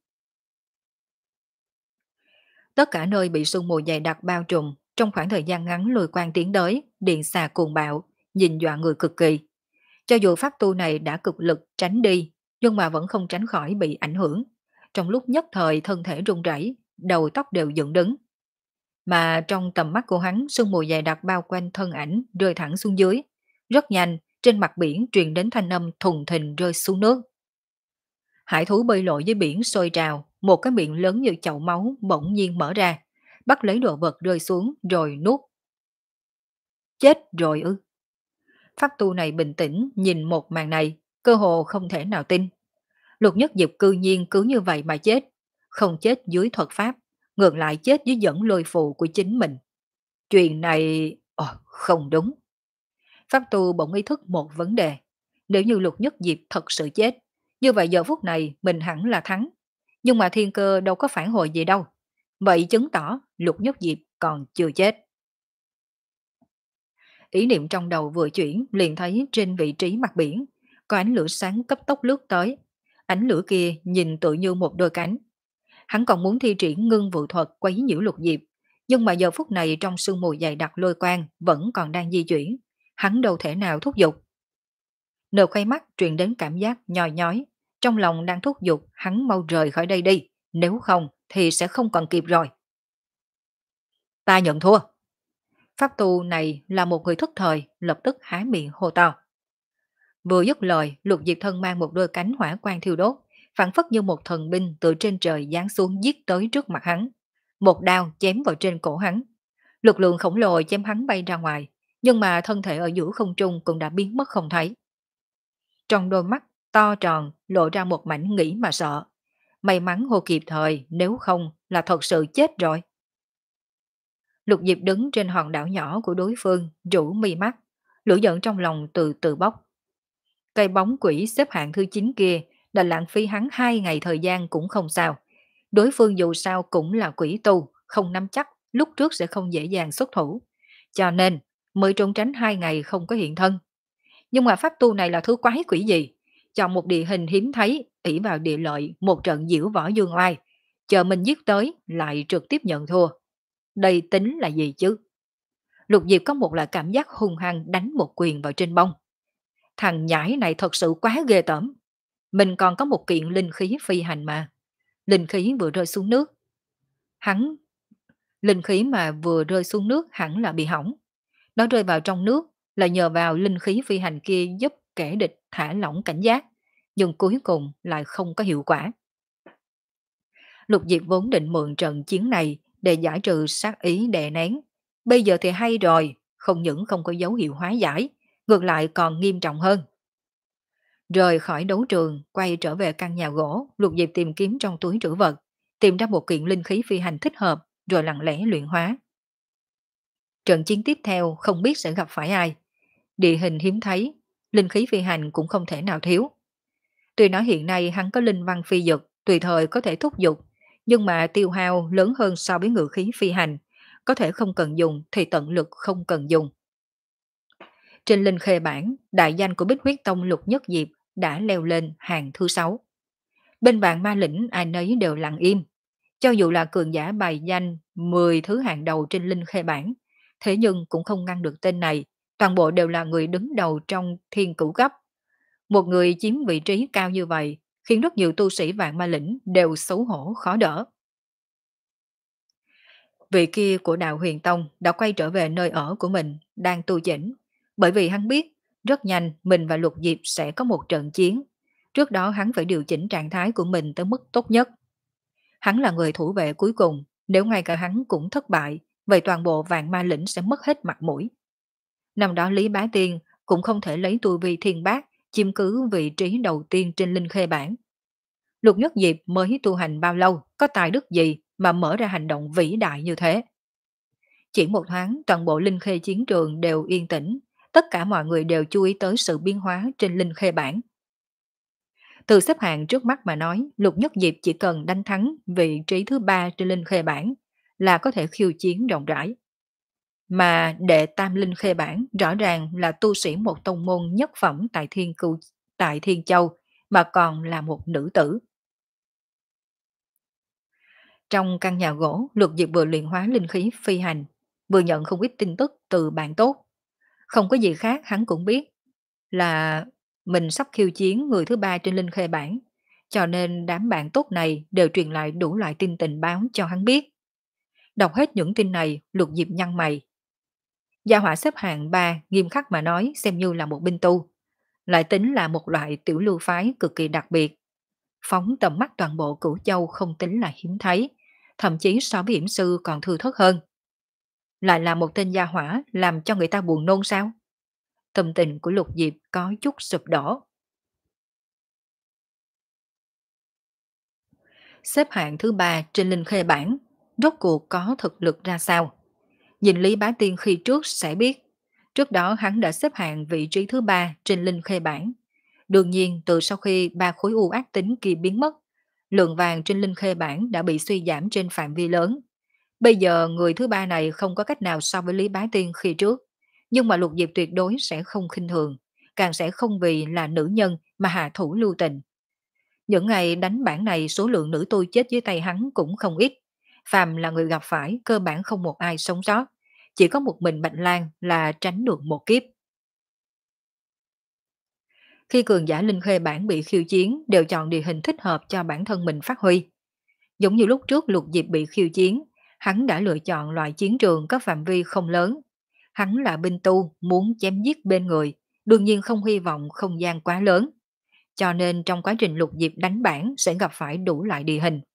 Tất cả nơi bị sương mù dày đặc bao trùm, trong khoảng thời gian ngắn lùi quang tiến tới, điện xà cuồng bạo, nhìn dọa người cực kỳ. Cho dù pháp tu này đã cực lực tránh đi, nhưng mà vẫn không tránh khỏi bị ảnh hưởng. Trong lúc nhất thời thân thể run rẩy, đầu tóc đều dựng đứng. Mà trong tầm mắt của hắn, sương mù dày đặc bao quanh thân ảnh rơi thẳng xuống dưới. Rất nhanh, trên mặt biển truyền đến thanh âm thùng thình rơi xuống nước. Hải thú bơi lội dưới biển sôi trào, một cái miệng lớn như chậu máu bỗng nhiên mở ra, bắt lấy đồ vật rơi xuống rồi nuốt. Chết rồi ư? Pháp tu này bình tĩnh nhìn một màn này, cơ hồ không thể nào tin. Lục Nhất Diệp cư nhiên cứ như vậy mà chết, không chết dưới thuật pháp, ngược lại chết dưới dẫn lôi phù của chính mình. Chuyện này... Ồ, không đúng. Pháp tu bỗng ý thức một vấn đề. Nếu như Lục Nhất Diệp thật sự chết, như vậy giờ phút này mình hẳn là thắng. Nhưng mà thiên cơ đâu có phản hồi gì đâu. Vậy chứng tỏ Lục Nhất Diệp còn chưa chết. Ý niệm trong đầu vừa chuyển liền thấy trên vị trí mặt biển có ánh lửa sáng cấp tốc lướt tới. Ánh lửa kia nhìn tự như một đôi cánh. Hắn còn muốn thi triển ngưng vụ thuật quấy nhiễu Lục Diệp, nhưng mà giờ phút này trong sương mù dày đặc lôi quang vẫn còn đang di chuyển, hắn đâu thể nào thúc giục. Nờ khoai mắt truyền đến cảm giác nhoi nhói, trong lòng đang thúc giục hắn mau rời khỏi đây đi, nếu không thì sẽ không còn kịp rồi. Ta nhận thua. Pháp tu này là một người thức thời, lập tức há miệng hô to. Vừa dứt lời, Lục Diệp thân mang một đôi cánh hỏa quang thiêu đốt, phảng phất như một thần binh từ trên trời giáng xuống giết tới trước mặt hắn. Một đao chém vào trên cổ hắn. Lực lượng khổng lồ chém hắn bay ra ngoài, nhưng mà thân thể ở giữa không trung cũng đã biến mất không thấy. Trong đôi mắt to tròn lộ ra một mảnh nghĩ mà sợ. May mắn hô kịp thời, nếu không là thật sự chết rồi. Lục Diệp đứng trên hòn đảo nhỏ của đối phương, rũ mi mắt, lửa giận trong lòng từ từ bốc. Cây bóng quỷ xếp hạng thứ chín kia là lãng phí hắn hai ngày thời gian cũng không sao. Đối phương dù sao cũng là quỷ tu, không nắm chắc, lúc trước sẽ không dễ dàng xuất thủ. Cho nên, mới trốn tránh hai ngày không có hiện thân. Nhưng mà pháp tu này là thứ quái quỷ gì? Chọn một địa hình hiếm thấy, ỷ vào địa lợi, một trận diễu võ dương oai. Chờ mình giết tới, lại trực tiếp nhận thua. Đây tính là gì chứ? Lục Diệp có một là cảm giác hung hăng đánh một quyền vào trên bông. Thằng nhãi này thật sự quá ghê tởm. Mình còn có một kiện linh khí phi hành mà. Linh khí vừa rơi xuống nước. Hắn, linh khí mà vừa rơi xuống nước hẳn là bị hỏng. Nó rơi vào trong nước là nhờ vào linh khí phi hành kia giúp kẻ địch thả lỏng cảnh giác. Nhưng cuối cùng lại không có hiệu quả. Lục Diệp vốn định mượn trận chiến này để giải trừ sát ý đè nén. Bây giờ thì hay rồi, không những không có dấu hiệu hóa giải, ngược lại còn nghiêm trọng hơn. Rời khỏi đấu trường, quay trở về căn nhà gỗ, Lục Diệp tìm kiếm trong túi trữ vật, tìm ra một kiện linh khí phi hành thích hợp, rồi lặng lẽ luyện hóa. Trận chiến tiếp theo không biết sẽ gặp phải ai. Địa hình hiếm thấy, linh khí phi hành cũng không thể nào thiếu. Tuy nói hiện nay hắn có linh văn phi dực, tùy thời có thể thúc giục, nhưng mà tiêu hao lớn hơn so với ngự khí phi hành, có thể không cần dùng thì tận lực không cần dùng. Trên linh khê bản, đại danh của Bích Huyết Tông Lục Nhất Diệp đã leo lên hàng thứ sáu. Bên vạn ma lĩnh ai nấy đều lặng im, cho dù là cường giả bài danh mười thứ hàng đầu trên linh khê bản, thế nhưng cũng không ngăn được tên này, toàn bộ đều là người đứng đầu trong thiên cửu cấp. Một người chiếm vị trí cao như vậy, khiến rất nhiều tu sĩ vạn ma lĩnh đều xấu hổ khó đỡ. Vị kia của đạo huyền tông đã quay trở về nơi ở của mình, đang tu chỉnh, bởi vì hắn biết, rất nhanh mình và Lục Diệp sẽ có một trận chiến. Trước đó hắn phải điều chỉnh trạng thái của mình tới mức tốt nhất. Hắn là người thủ vệ cuối cùng, nếu ngay cả hắn cũng thất bại, vậy toàn bộ vạn ma lĩnh sẽ mất hết mặt mũi. Năm đó Lý Bá Tiên cũng không thể lấy tu vi thiên bát, chiếm cứ vị trí đầu tiên trên linh khê bản. Lục Nhất Diệp mới tu hành bao lâu, có tài đức gì mà mở ra hành động vĩ đại như thế. Chỉ một thoáng, toàn bộ linh khê chiến trường đều yên tĩnh, tất cả mọi người đều chú ý tới sự biến hóa trên linh khê bản. Từ xếp hạng trước mắt mà nói, Lục Nhất Diệp chỉ cần đánh thắng vị trí thứ ba trên linh khê bản là có thể khiêu chiến rộng rãi. Mà đệ tam linh khê bản rõ ràng là tu sĩ một tông môn nhất phẩm tại Thiên Cưu, tại Thiên Châu, mà còn là một nữ tử. Trong căn nhà gỗ, Lục Diệp vừa luyện hóa linh khí phi hành, vừa nhận không ít tin tức từ bạn tốt. Không có gì khác hắn cũng biết là mình sắp khiêu chiến người thứ ba trên linh khê bản, cho nên đám bạn tốt này đều truyền lại đủ loại tin tình báo cho hắn biết. Đọc hết những tin này, Lục Diệp nhăn mày. Gia hỏa xếp hạng ba nghiêm khắc mà nói xem như là một binh tu, lại tính là một loại tiểu lưu phái cực kỳ đặc biệt. Phóng tầm mắt toàn bộ Cửu Châu không tính là hiếm thấy, thậm chí so với hiểm sư còn thư thớt hơn. Lại là một tên gia hỏa làm cho người ta buồn nôn sao? Tâm tình của Lục Diệp có chút sụp đổ. Xếp hạng thứ ba trên linh khê bản, rốt cuộc có thực lực ra sao? Nhìn Lý Bá Tiên khi trước sẽ biết, trước đó hắn đã xếp hạng vị trí thứ ba trên linh khê bản. Đương nhiên từ sau khi ba khối u ác tính kia biến mất, lượng vàng trên linh khê bản đã bị suy giảm trên phạm vi lớn. Bây giờ người thứ ba này không có cách nào so với Lý Bá Tiên khi trước, nhưng mà Lục Diệp tuyệt đối sẽ không khinh thường, càng sẽ không vì là nữ nhân mà hạ thủ lưu tình. Những ngày đánh bản này số lượng nữ tôi chết dưới tay hắn cũng không ít, phàm là người gặp phải cơ bản không một ai sống sót, chỉ có một mình Bạch Lan là tránh được một kiếp. Khi cường giả linh khê bản bị khiêu chiến đều chọn địa hình thích hợp cho bản thân mình phát huy. Giống như lúc trước Lục Diệp bị khiêu chiến, hắn đã lựa chọn loại chiến trường có phạm vi không lớn. Hắn là binh tu, muốn chém giết bên người, đương nhiên không hy vọng không gian quá lớn. Cho nên trong quá trình Lục Diệp đánh bản sẽ gặp phải đủ loại địa hình.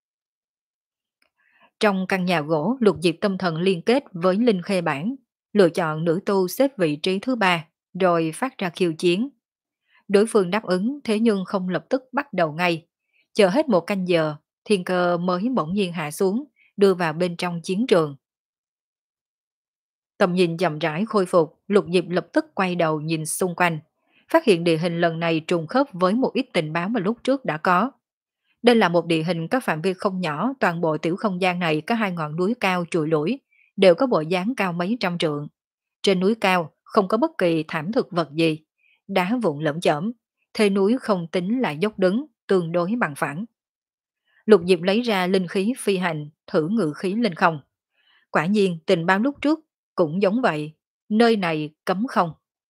Trong căn nhà gỗ, Lục Diệp tâm thần liên kết với Linh Khê bản, lựa chọn nữ tu xếp vị trí thứ ba, rồi phát ra khiêu chiến. Đối phương đáp ứng thế nhưng không lập tức bắt đầu ngay. Chờ hết một canh giờ, thiên cơ mới bỗng nhiên hạ xuống, đưa vào bên trong chiến trường. Tầm nhìn chậm rãi khôi phục, Lục Diệp lập tức quay đầu nhìn xung quanh, phát hiện địa hình lần này trùng khớp với một ít tình báo mà lúc trước đã có. Đây là một địa hình có phạm vi không nhỏ, toàn bộ tiểu không gian này có hai ngọn núi cao trùi lủi, đều có bộ dáng cao mấy trăm trượng. Trên núi cao không có bất kỳ thảm thực vật gì, đá vụn lởm chởm, thê núi không tính là dốc đứng, tương đối bằng phẳng. Lục Diệp lấy ra linh khí phi hành, thử ngự khí lên không. Quả nhiên tình báo lúc trước cũng giống vậy, nơi này cấm không.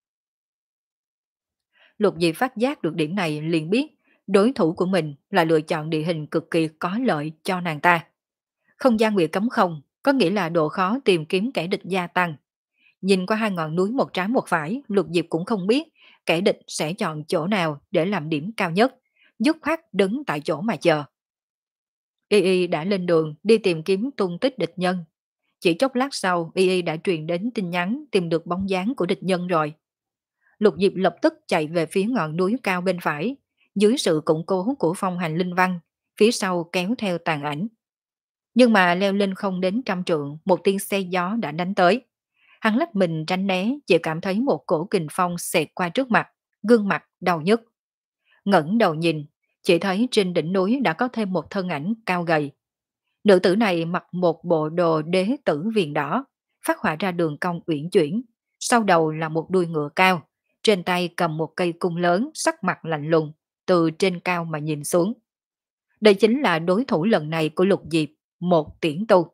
Lục Diệp phát giác được điểm này liền biết đối thủ của mình là lựa chọn địa hình cực kỳ có lợi cho nàng ta. Không gian bị cấm không có nghĩa là độ khó tìm kiếm kẻ địch gia tăng. Nhìn qua hai ngọn núi một trái một phải, Lục Diệp cũng không biết kẻ địch sẽ chọn chỗ nào để làm điểm cao nhất, dứt khoát đứng tại chỗ mà chờ. Y Y đã lên đường đi tìm kiếm tung tích địch nhân. Chỉ chốc lát sau, Y Y đã truyền đến tin nhắn tìm được bóng dáng của địch nhân rồi. Lục Diệp lập tức chạy về phía ngọn núi cao bên phải, dưới sự củng cố của phong hành linh văn, phía sau kéo theo tàn ảnh. Nhưng mà leo lên không đến trăm trượng, một tiếng xe gió đã đánh tới. Hắn lách mình tránh né, chỉ cảm thấy một cổ kình phong xẹt qua trước mặt, gương mặt đau nhức. Ngẩng đầu nhìn, chỉ thấy trên đỉnh núi đã có thêm một thân ảnh cao gầy. Nữ tử này mặc một bộ đồ đế tử viền đỏ, phát họa ra đường cong uyển chuyển, sau đầu là một đuôi ngựa cao, trên tay cầm một cây cung lớn, sắc mặt lạnh lùng, từ trên cao mà nhìn xuống. Đây chính là đối thủ lần này của Lục Diệp, một tiễn tu.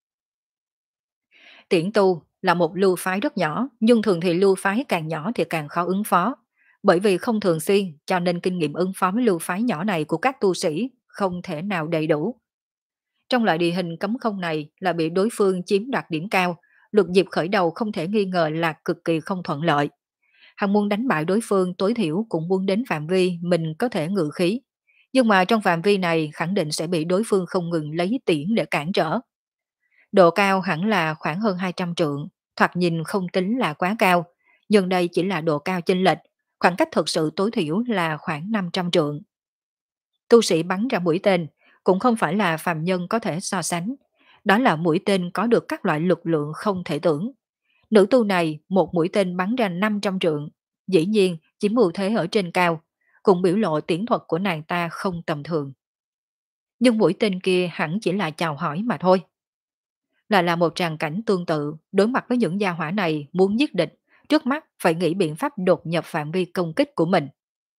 Tiễn tu là một lưu phái rất nhỏ, nhưng thường thì lưu phái càng nhỏ thì càng khó ứng phó. Bởi vì không thường xuyên, cho nên kinh nghiệm ứng phó với lưu phái nhỏ này của các tu sĩ không thể nào đầy đủ. Trong loại địa hình cấm không này là bị đối phương chiếm đoạt điểm cao, Lục Diệp khởi đầu không thể nghi ngờ là cực kỳ không thuận lợi. Hắn muốn đánh bại đối phương tối thiểu cũng muốn đến phạm vi mình có thể ngự khí. Nhưng mà trong phạm vi này khẳng định sẽ bị đối phương không ngừng lấy tiễn để cản trở. Độ cao hẳn là khoảng hơn hai trăm trượng, thoạt nhìn không tính là quá cao, nhưng đây chỉ là độ cao chênh lệch, khoảng cách thực sự tối thiểu là khoảng năm trăm trượng. Tu sĩ bắn ra mũi tên cũng không phải là phàm nhân có thể so sánh, đó là mũi tên có được các loại lực lượng không thể tưởng. Nữ tu này một mũi tên bắn ra năm trăm trượng, dĩ nhiên chỉ ưu thế ở trên cao, cũng biểu lộ tiễn thuật của nàng ta không tầm thường. Nhưng mũi tên kia hẳn chỉ là chào hỏi mà thôi. Là là một tràng cảnh tương tự, đối mặt với những gia hỏa này muốn giết địch, trước mắt phải nghĩ biện pháp đột nhập phạm vi công kích của mình.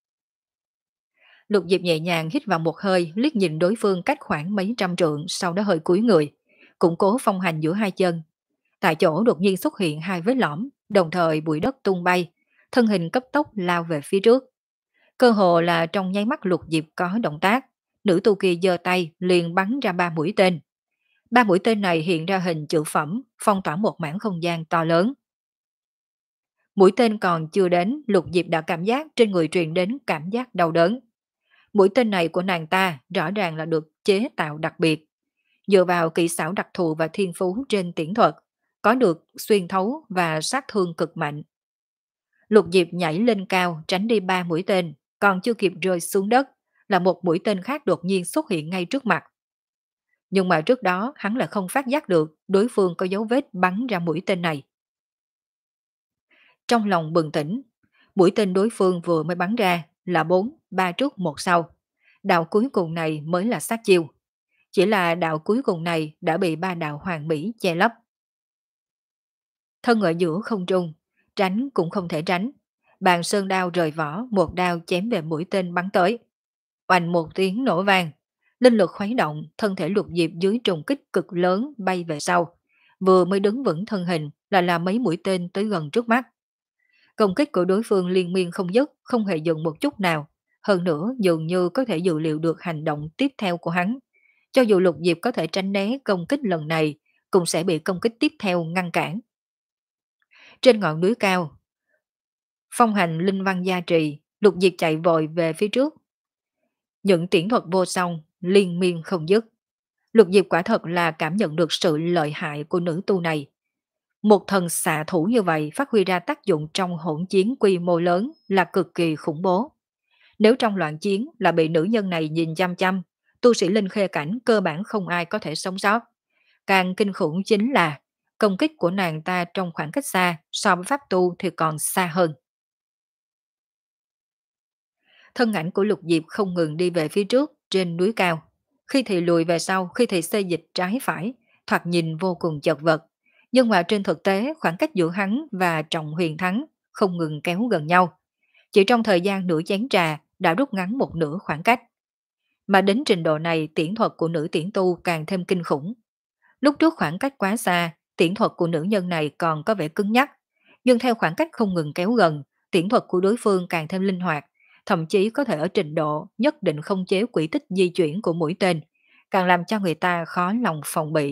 Lục Diệp nhẹ nhàng hít vào một hơi, liếc nhìn đối phương cách khoảng mấy trăm trượng, sau đó hơi cúi người, củng cố phong hành giữa hai chân. Tại chỗ đột nhiên xuất hiện hai vết lõm, đồng thời bụi đất tung bay, thân hình cấp tốc lao về phía trước. Cơ hồ là trong nháy mắt Lục Diệp có động tác, nữ tu kia giơ tay liền bắn ra ba mũi tên. Ba mũi tên này hiện ra hình chữ phẩm, phong tỏa một mảng không gian to lớn. Mũi tên còn chưa đến, Lục Diệp đã cảm giác trên người truyền đến cảm giác đau đớn. Mũi tên này của nàng ta rõ ràng là được chế tạo đặc biệt. Dựa vào kỹ xảo đặc thù và thiên phú trên tiễn thuật, có được xuyên thấu và sát thương cực mạnh. Lục Diệp nhảy lên cao tránh đi ba mũi tên, còn chưa kịp rơi xuống đất, là một mũi tên khác đột nhiên xuất hiện ngay trước mặt. Nhưng mà trước đó hắn là không phát giác được đối phương có dấu vết bắn ra mũi tên này. Trong lòng bừng tỉnh, mũi tên đối phương vừa mới bắn ra là bốn, ba trước một sau. Đạo cuối cùng này mới là sát chiêu. Chỉ là đạo cuối cùng này đã bị ba đạo hoàng mỹ che lấp. Thân ở giữa không trung, tránh cũng không thể tránh. Bàn sơn đao rời vỏ, một đao chém về mũi tên bắn tới. Oanh một tiếng nổ vang, linh lực khuấy động, thân thể Lục Diệp dưới trùng kích cực lớn bay về sau. Vừa mới đứng vững thân hình là làm mấy mũi tên tới gần trước mắt. Công kích của đối phương liên miên không dứt, không hề dừng một chút nào. Hơn nữa dường như có thể dự liệu được hành động tiếp theo của hắn. Cho dù Lục Diệp có thể tránh né công kích lần này, cũng sẽ bị công kích tiếp theo ngăn cản. Trên ngọn núi cao, phong hành linh văn gia trì, Lục Diệp chạy vội về phía trước. Những tiễn thuật vô song, liên miên không dứt. Lục Diệp quả thật là cảm nhận được sự lợi hại của nữ tu này. Một thần xạ thủ như vậy phát huy ra tác dụng trong hỗn chiến quy mô lớn là cực kỳ khủng bố. Nếu trong loạn chiến là bị nữ nhân này nhìn chăm chăm, tu sĩ linh khê cảnh cơ bản không ai có thể sống sót. Càng kinh khủng chính là công kích của nàng ta trong khoảng cách xa so với pháp tu thì còn xa hơn. Thân ảnh của Lục Diệp không ngừng đi về phía trước trên núi cao. Khi thì lùi về sau, khi thì xê dịch trái phải, thoạt nhìn vô cùng chật vật. Nhưng mà trên thực tế khoảng cách giữa hắn và Trọng Huyền Thắng không ngừng kéo gần nhau. Chỉ trong thời gian nửa chén trà đã rút ngắn một nửa khoảng cách. Mà đến trình độ này tiễn thuật của nữ tiễn tu càng thêm kinh khủng. Lúc trước khoảng cách quá xa, tiễn thuật của nữ nhân này còn có vẻ cứng nhắc. Nhưng theo khoảng cách không ngừng kéo gần, tiễn thuật của đối phương càng thêm linh hoạt, thậm chí có thể ở trình độ nhất định không chế quỹ tích di chuyển của mũi tên, càng làm cho người ta khó lòng phòng bị.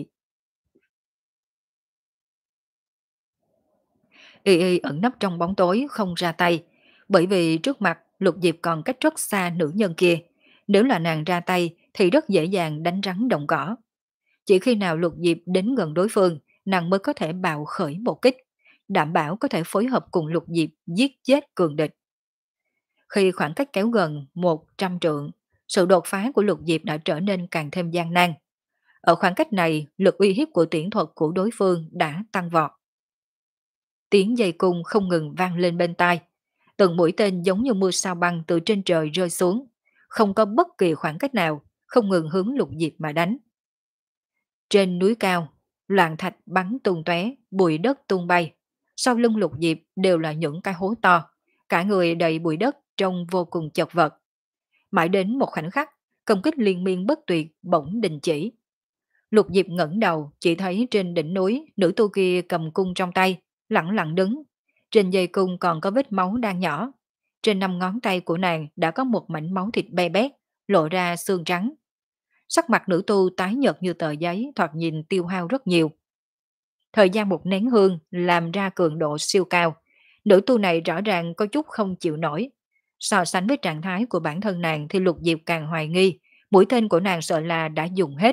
Y Y ẩn nấp trong bóng tối không ra tay, bởi vì trước mặt Lục Diệp còn cách rất xa nữ nhân kia. Nếu là nàng ra tay thì rất dễ dàng đánh rắn động cỏ. Chỉ khi nào Lục Diệp đến gần đối phương, nàng mới có thể bạo khởi một kích, đảm bảo có thể phối hợp cùng Lục Diệp giết chết cường địch. Khi khoảng cách kéo gần một trăm trượng, sự đột phá của Lục Diệp đã trở nên càng thêm gian nan. Ở khoảng cách này, lực uy hiếp của tiễn thuật của đối phương đã tăng vọt. Tiếng dây cung không ngừng vang lên bên tai. Từng mũi tên giống như mưa sao băng từ trên trời rơi xuống, không có bất kỳ khoảng cách nào, không ngừng hướng Lục Diệp mà đánh. Trên núi cao, loạn thạch bắn tung tóe, bụi đất tung bay. Sau lưng Lục Diệp đều là những cái hố to, cả người đầy bụi đất trông vô cùng chật vật. Mãi đến một khoảnh khắc, công kích liên miên bất tuyệt bỗng đình chỉ. Lục Diệp ngẩng đầu, chỉ thấy trên đỉnh núi, nữ tu kia cầm cung trong tay, lặng lặng đứng. Trên dây cung còn có vết máu đang nhỏ. Trên năm ngón tay của nàng đã có một mảnh máu thịt be bét, lộ ra xương trắng. Sắc mặt nữ tu tái nhợt như tờ giấy, thoạt nhìn tiêu hao rất nhiều. Thời gian một nén hương làm ra cường độ siêu cao. Nữ tu này rõ ràng có chút không chịu nổi. So sánh với trạng thái của bản thân nàng thì Lục Diệp càng hoài nghi, mũi tên của nàng sợ là đã dùng hết.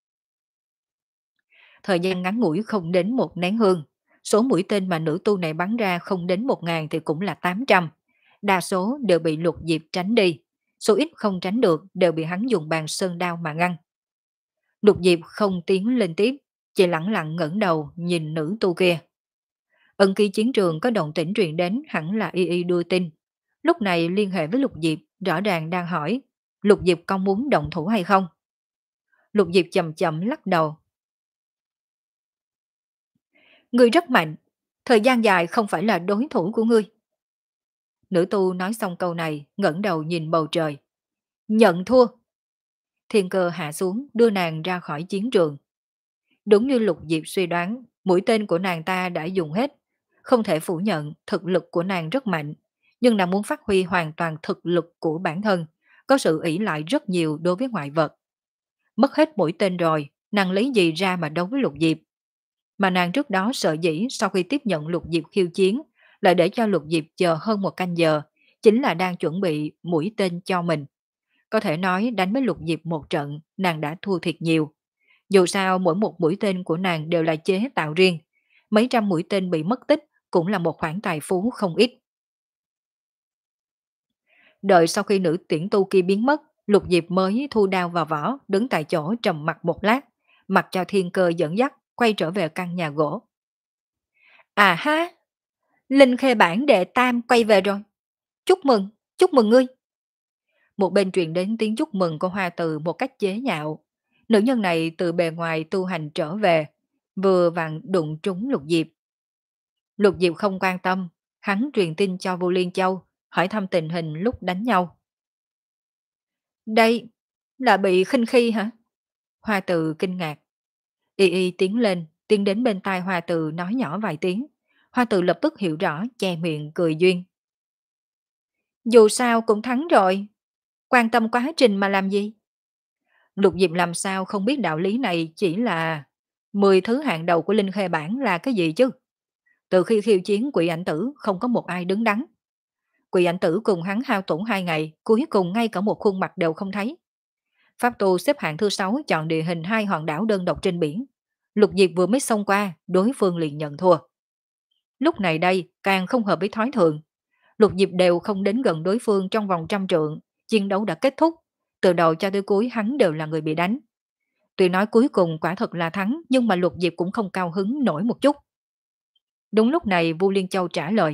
Thời gian ngắn ngủi không đến một nén hương. Số mũi tên mà nữ tu này bắn ra không đến một ngàn thì cũng là tám trăm. Đa số đều bị Lục Diệp tránh đi. Số ít không tránh được đều bị hắn dùng bàn sơn đao mà ngăn. Lục Diệp không tiến lên tiếp, chỉ lặng lặng ngẩng đầu nhìn nữ tu kia. Ân ký chiến trường có động tĩnh truyền đến hẳn là Y Y đưa tin. Lúc này liên hệ với Lục Diệp, rõ ràng đang hỏi, Lục Diệp có muốn động thủ hay không? Lục Diệp chậm chậm lắc đầu. Ngươi rất mạnh, thời gian dài không phải là đối thủ của ngươi. Nữ tu nói xong câu này, ngẩng đầu nhìn bầu trời. Nhận thua. Thiên cơ hạ xuống, đưa nàng ra khỏi chiến trường. Đúng như Lục Diệp suy đoán, mũi tên của nàng ta đã dùng hết. Không thể phủ nhận thực lực của nàng rất mạnh, nhưng nàng muốn phát huy hoàn toàn thực lực của bản thân, có sự ỷ lại rất nhiều đối với ngoại vật. Mất hết mũi tên rồi, nàng lấy gì ra mà đấu với Lục Diệp? Mà nàng trước đó sợ dĩ sau khi tiếp nhận Lục Diệp khiêu chiến, lại để cho Lục Diệp chờ hơn một canh giờ, chính là đang chuẩn bị mũi tên cho mình. Có thể nói đánh với Lục Diệp một trận, nàng đã thua thiệt nhiều. Dù sao mỗi một mũi tên của nàng đều là chế tạo riêng, mấy trăm mũi tên bị mất tích cũng là một khoản tài phú không ít. Đợi sau khi nữ tiễn tu kia biến mất, Lục Diệp mới thu đao vào vỏ, đứng tại chỗ trầm mặt một lát, mặc cho thiên cơ dẫn dắt, quay trở về căn nhà gỗ. À ha, Linh Khê bản đệ tam quay về rồi. Chúc mừng, chúc mừng ngươi. Một bên truyền đến tiếng chúc mừng của Hoa Từ một cách chế nhạo. Nữ nhân này từ bề ngoài tu hành trở về, vừa vặn đụng trúng Lục Diệp. Lục Diệp không quan tâm, hắn truyền tin cho Vô Liên Châu, hỏi thăm tình hình lúc đánh nhau. Đây, là bị khinh khi hả? Hoa Từ kinh ngạc. Y Y tiến lên, tiến đến bên tai Hoa Từ nói nhỏ vài tiếng. Hoa Từ lập tức hiểu rõ, che miệng cười duyên. Dù sao cũng thắng rồi, quan tâm quá trình mà làm gì? Lục Diệp làm sao không biết đạo lý này, chỉ là mười thứ hạng đầu của Linh Khê Bản là cái gì chứ? Từ khi khiêu chiến Quỷ Ảnh Tử không có một ai đứng đắn. Quỷ Ảnh Tử cùng hắn hao tổn hai ngày, cuối cùng ngay cả một khuôn mặt đều không thấy. Pháp tu xếp hạng thứ sáu chọn địa hình hai hòn đảo đơn độc trên biển. Lục Diệp vừa mới xông qua, đối phương liền nhận thua. Lúc này đây, càng không hợp với thói thường. Lục Diệp đều không đến gần đối phương trong vòng trăm trượng, chiến đấu đã kết thúc. Từ đầu cho tới cuối hắn đều là người bị đánh. Tuy nói cuối cùng quả thật là thắng, nhưng mà Lục Diệp cũng không cao hứng nổi một chút. Đúng lúc này Vu Liên Châu trả lời.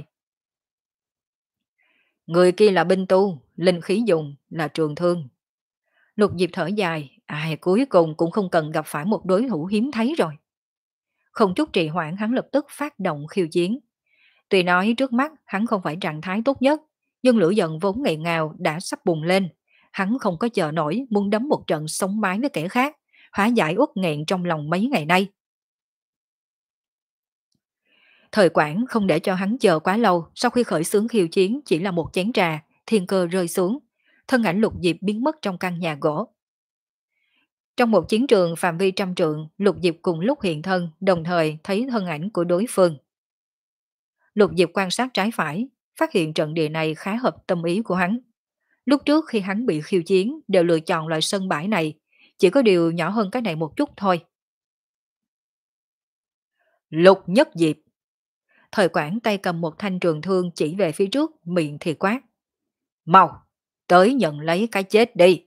Người kia là binh tu, linh khí dùng, là trường thương. Lục Diệp thở dài, ai cuối cùng cũng không cần gặp phải một đối thủ hiếm thấy rồi. Không chút trì hoãn hắn lập tức phát động khiêu chiến. Tuy nói trước mắt hắn không phải trạng thái tốt nhất, nhưng lửa giận vốn nghẹn ngào đã sắp bùng lên. Hắn không có chờ nổi muốn đấm một trận sống mái với kẻ khác, hóa giải uất nghẹn trong lòng mấy ngày nay. Thời quản không để cho hắn chờ quá lâu, sau khi khởi xướng khiêu chiến chỉ là một chén trà, thiên cơ rơi xuống. Thân ảnh Lục Diệp biến mất trong căn nhà gỗ. Trong một chiến trường phạm vi trăm trượng, Lục Diệp cùng lúc hiện thân, đồng thời thấy thân ảnh của đối phương. Lục Diệp quan sát trái phải, phát hiện trận địa này khá hợp tâm ý của hắn. Lúc trước khi hắn bị khiêu chiến đều lựa chọn loại sân bãi này, chỉ có điều nhỏ hơn cái này một chút thôi. Lục Nhất Diệp. Thời quản tay cầm một thanh trường thương chỉ về phía trước, miệng thì quát. Mau, tới nhận lấy cái chết đi.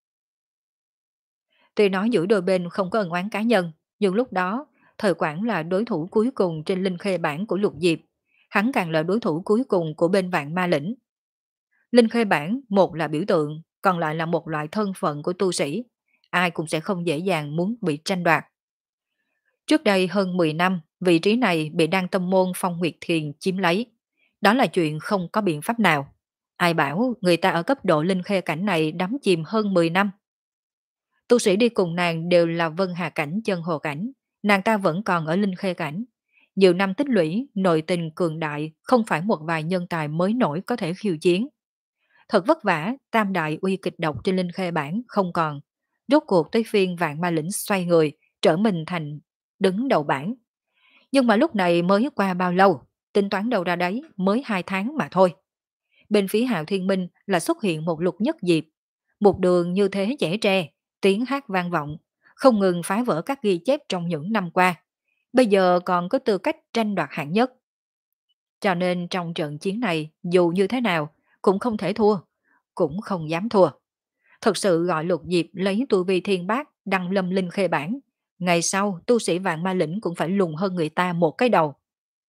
Tuy nói giữa đôi bên không có ân oán cá nhân, nhưng lúc đó, thời quản là đối thủ cuối cùng trên linh khê bản của Lục Diệp. Hắn càng là đối thủ cuối cùng của bên vạn ma lĩnh. Linh khê bản, một là biểu tượng, còn lại là một loại thân phận của tu sĩ. Ai cũng sẽ không dễ dàng muốn bị tranh đoạt. Trước đây hơn mười năm, vị trí này bị Đan Tâm Môn Phong Nguyệt Thiền chiếm lấy. Đó là chuyện không có biện pháp nào. Ai bảo người ta ở cấp độ linh khê cảnh này đắm chìm hơn mười năm. Tu sĩ đi cùng nàng đều là Vân Hà cảnh chân hồ cảnh, nàng ta vẫn còn ở linh khê cảnh. Nhiều năm tích lũy, nội tình cường đại, không phải một vài nhân tài mới nổi có thể khiêu chiến. Thật vất vả, tam đại uy kịch độc trên linh khê bản không còn. Rốt cuộc tới phiên vạn ma lĩnh xoay người, trở mình thành đứng đầu bảng. Nhưng mà lúc này mới qua bao lâu, tính toán đầu ra đấy mới hai tháng mà thôi. Bên phía Hạo Thiên Minh là xuất hiện một Lục Nhất Diệp. Một đường như thế dễ tre, tiếng hát vang vọng, không ngừng phá vỡ các ghi chép trong những năm qua. Bây giờ còn có tư cách tranh đoạt hạng nhất. Cho nên trong trận chiến này, dù như thế nào, cũng không thể thua, cũng không dám thua. Thật sự gọi Lục Diệp lấy tu vi thiên bát đăng lâm linh khê bản. Ngày sau, tu sĩ vạn ma lĩnh cũng phải lùng hơn người ta một cái đầu.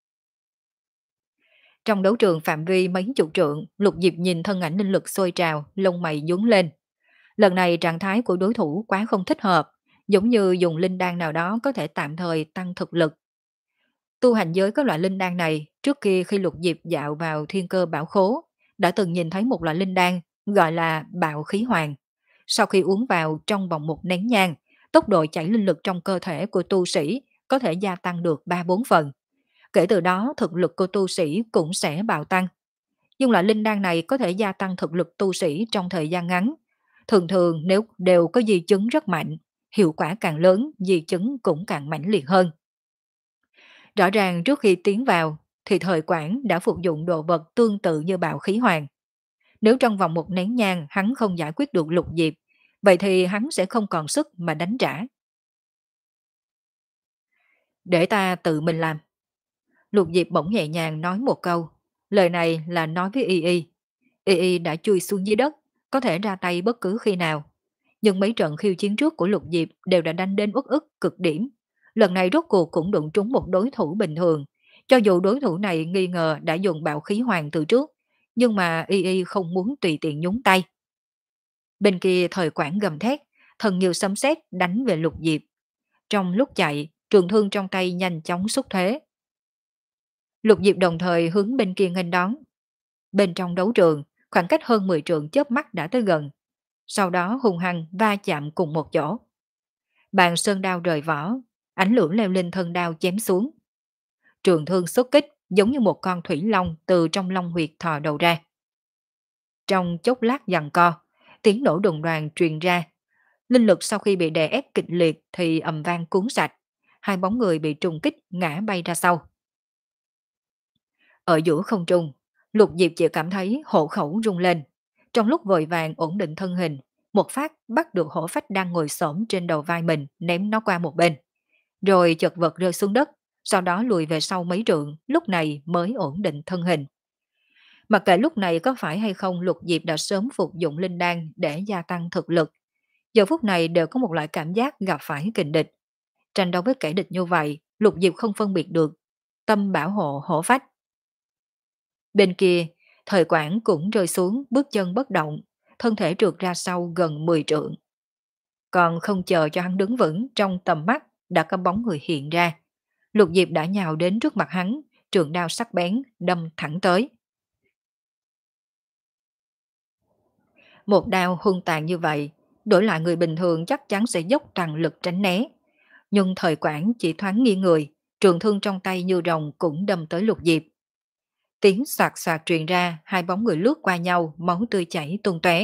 Trong đấu trường phạm vi mấy chục trượng, Lục Diệp nhìn thân ảnh linh lực sôi trào, lông mày nhướng lên. Lần này trạng thái của đối thủ quá không thích hợp, giống như dùng linh đan nào đó có thể tạm thời tăng thực lực. Tu hành giới có loại linh đan này, trước kia khi Lục Diệp dạo vào thiên cơ bảo khố, đã từng nhìn thấy một loại linh đan gọi là bạo khí hoàng. Sau khi uống vào trong vòng một nén nhang, tốc độ chảy linh lực trong cơ thể của tu sĩ có thể gia tăng được ba bốn phần. Kể từ đó thực lực của tu sĩ cũng sẽ bạo tăng. Nhưng loại linh đan này có thể gia tăng thực lực tu sĩ trong thời gian ngắn. Thường thường nếu đều có di chứng rất mạnh, hiệu quả càng lớn, di chứng cũng càng mãnh liệt hơn. Rõ ràng trước khi tiến vào, thì thời quản đã phục dụng đồ vật tương tự như bạo khí hoàng. Nếu trong vòng một nén nhang hắn không giải quyết được Lục Diệp, vậy thì hắn sẽ không còn sức mà đánh trả. Để ta tự mình làm. Lục Diệp bỗng nhẹ nhàng nói một câu. Lời này là nói với Y Y. Y Y đã chui xuống dưới đất, có thể ra tay bất cứ khi nào. Nhưng mấy trận khiêu chiến trước của Lục Diệp đều đã đánh đến uất ức cực điểm. Lần này rốt cuộc cũng đụng trúng một đối thủ bình thường. Cho dù đối thủ này nghi ngờ đã dùng bạo khí hoàng từ trước, nhưng mà Y Y không muốn tùy tiện nhúng tay. Bên kia thời quản gầm thét, thần nhiều sấm sét đánh về Lục Diệp. Trong lúc chạy, trường thương trong tay nhanh chóng xúc thế. Lục Diệp đồng thời hướng bên kia nghênh đón. Bên trong đấu trường, khoảng cách hơn mười trượng chớp mắt đã tới gần. Sau đó hung hăng va chạm cùng một chỗ. Bàn sơn đao rời vỏ, ánh lửa leo lên thân đao chém xuống. Trường thương xuất kích, giống như một con thủy long từ trong long huyệt thò đầu ra. Trong chốc lát giằng co, tiếng nổ đùng đoàng truyền ra. Linh lực sau khi bị đè ép kịch liệt thì ầm vang cuốn sạch. Hai bóng người bị trùng kích ngã bay ra sau. Ở giữa không trung, Lục Diệp chỉ cảm thấy hổ khẩu rung lên. Trong lúc vội vàng ổn định thân hình, một phát bắt được hổ phách đang ngồi xổm trên đầu vai mình, ném nó qua một bên. Rồi chật vật rơi xuống đất, sau đó lùi về sau mấy trượng, lúc này mới ổn định thân hình. Mặc kệ lúc này có phải hay không, Lục Diệp đã sớm phục dụng linh đan để gia tăng thực lực. Giờ phút này đều có một loại cảm giác gặp phải kình địch. Tranh đấu với kẻ địch như vậy, Lục Diệp không phân biệt được tâm bảo hộ hổ phách. Bên kia, thời quản cũng rơi xuống, bước chân bất động, thân thể trượt ra sau gần mười trượng. Còn không chờ cho hắn đứng vững, trong tầm mắt đã có bóng người hiện ra. Lục Diệp đã nhào đến trước mặt hắn, trường đao sắc bén đâm thẳng tới. Một đao hung tàn như vậy, đổi lại người bình thường chắc chắn sẽ dốc toàn lực tránh né. Nhưng thời quản chỉ thoáng nghiêng người, trường thương trong tay như rồng cũng đâm tới Lục Diệp. Tiếng soạt soạt truyền ra, hai bóng người lướt qua nhau, máu tươi chảy tung tóe.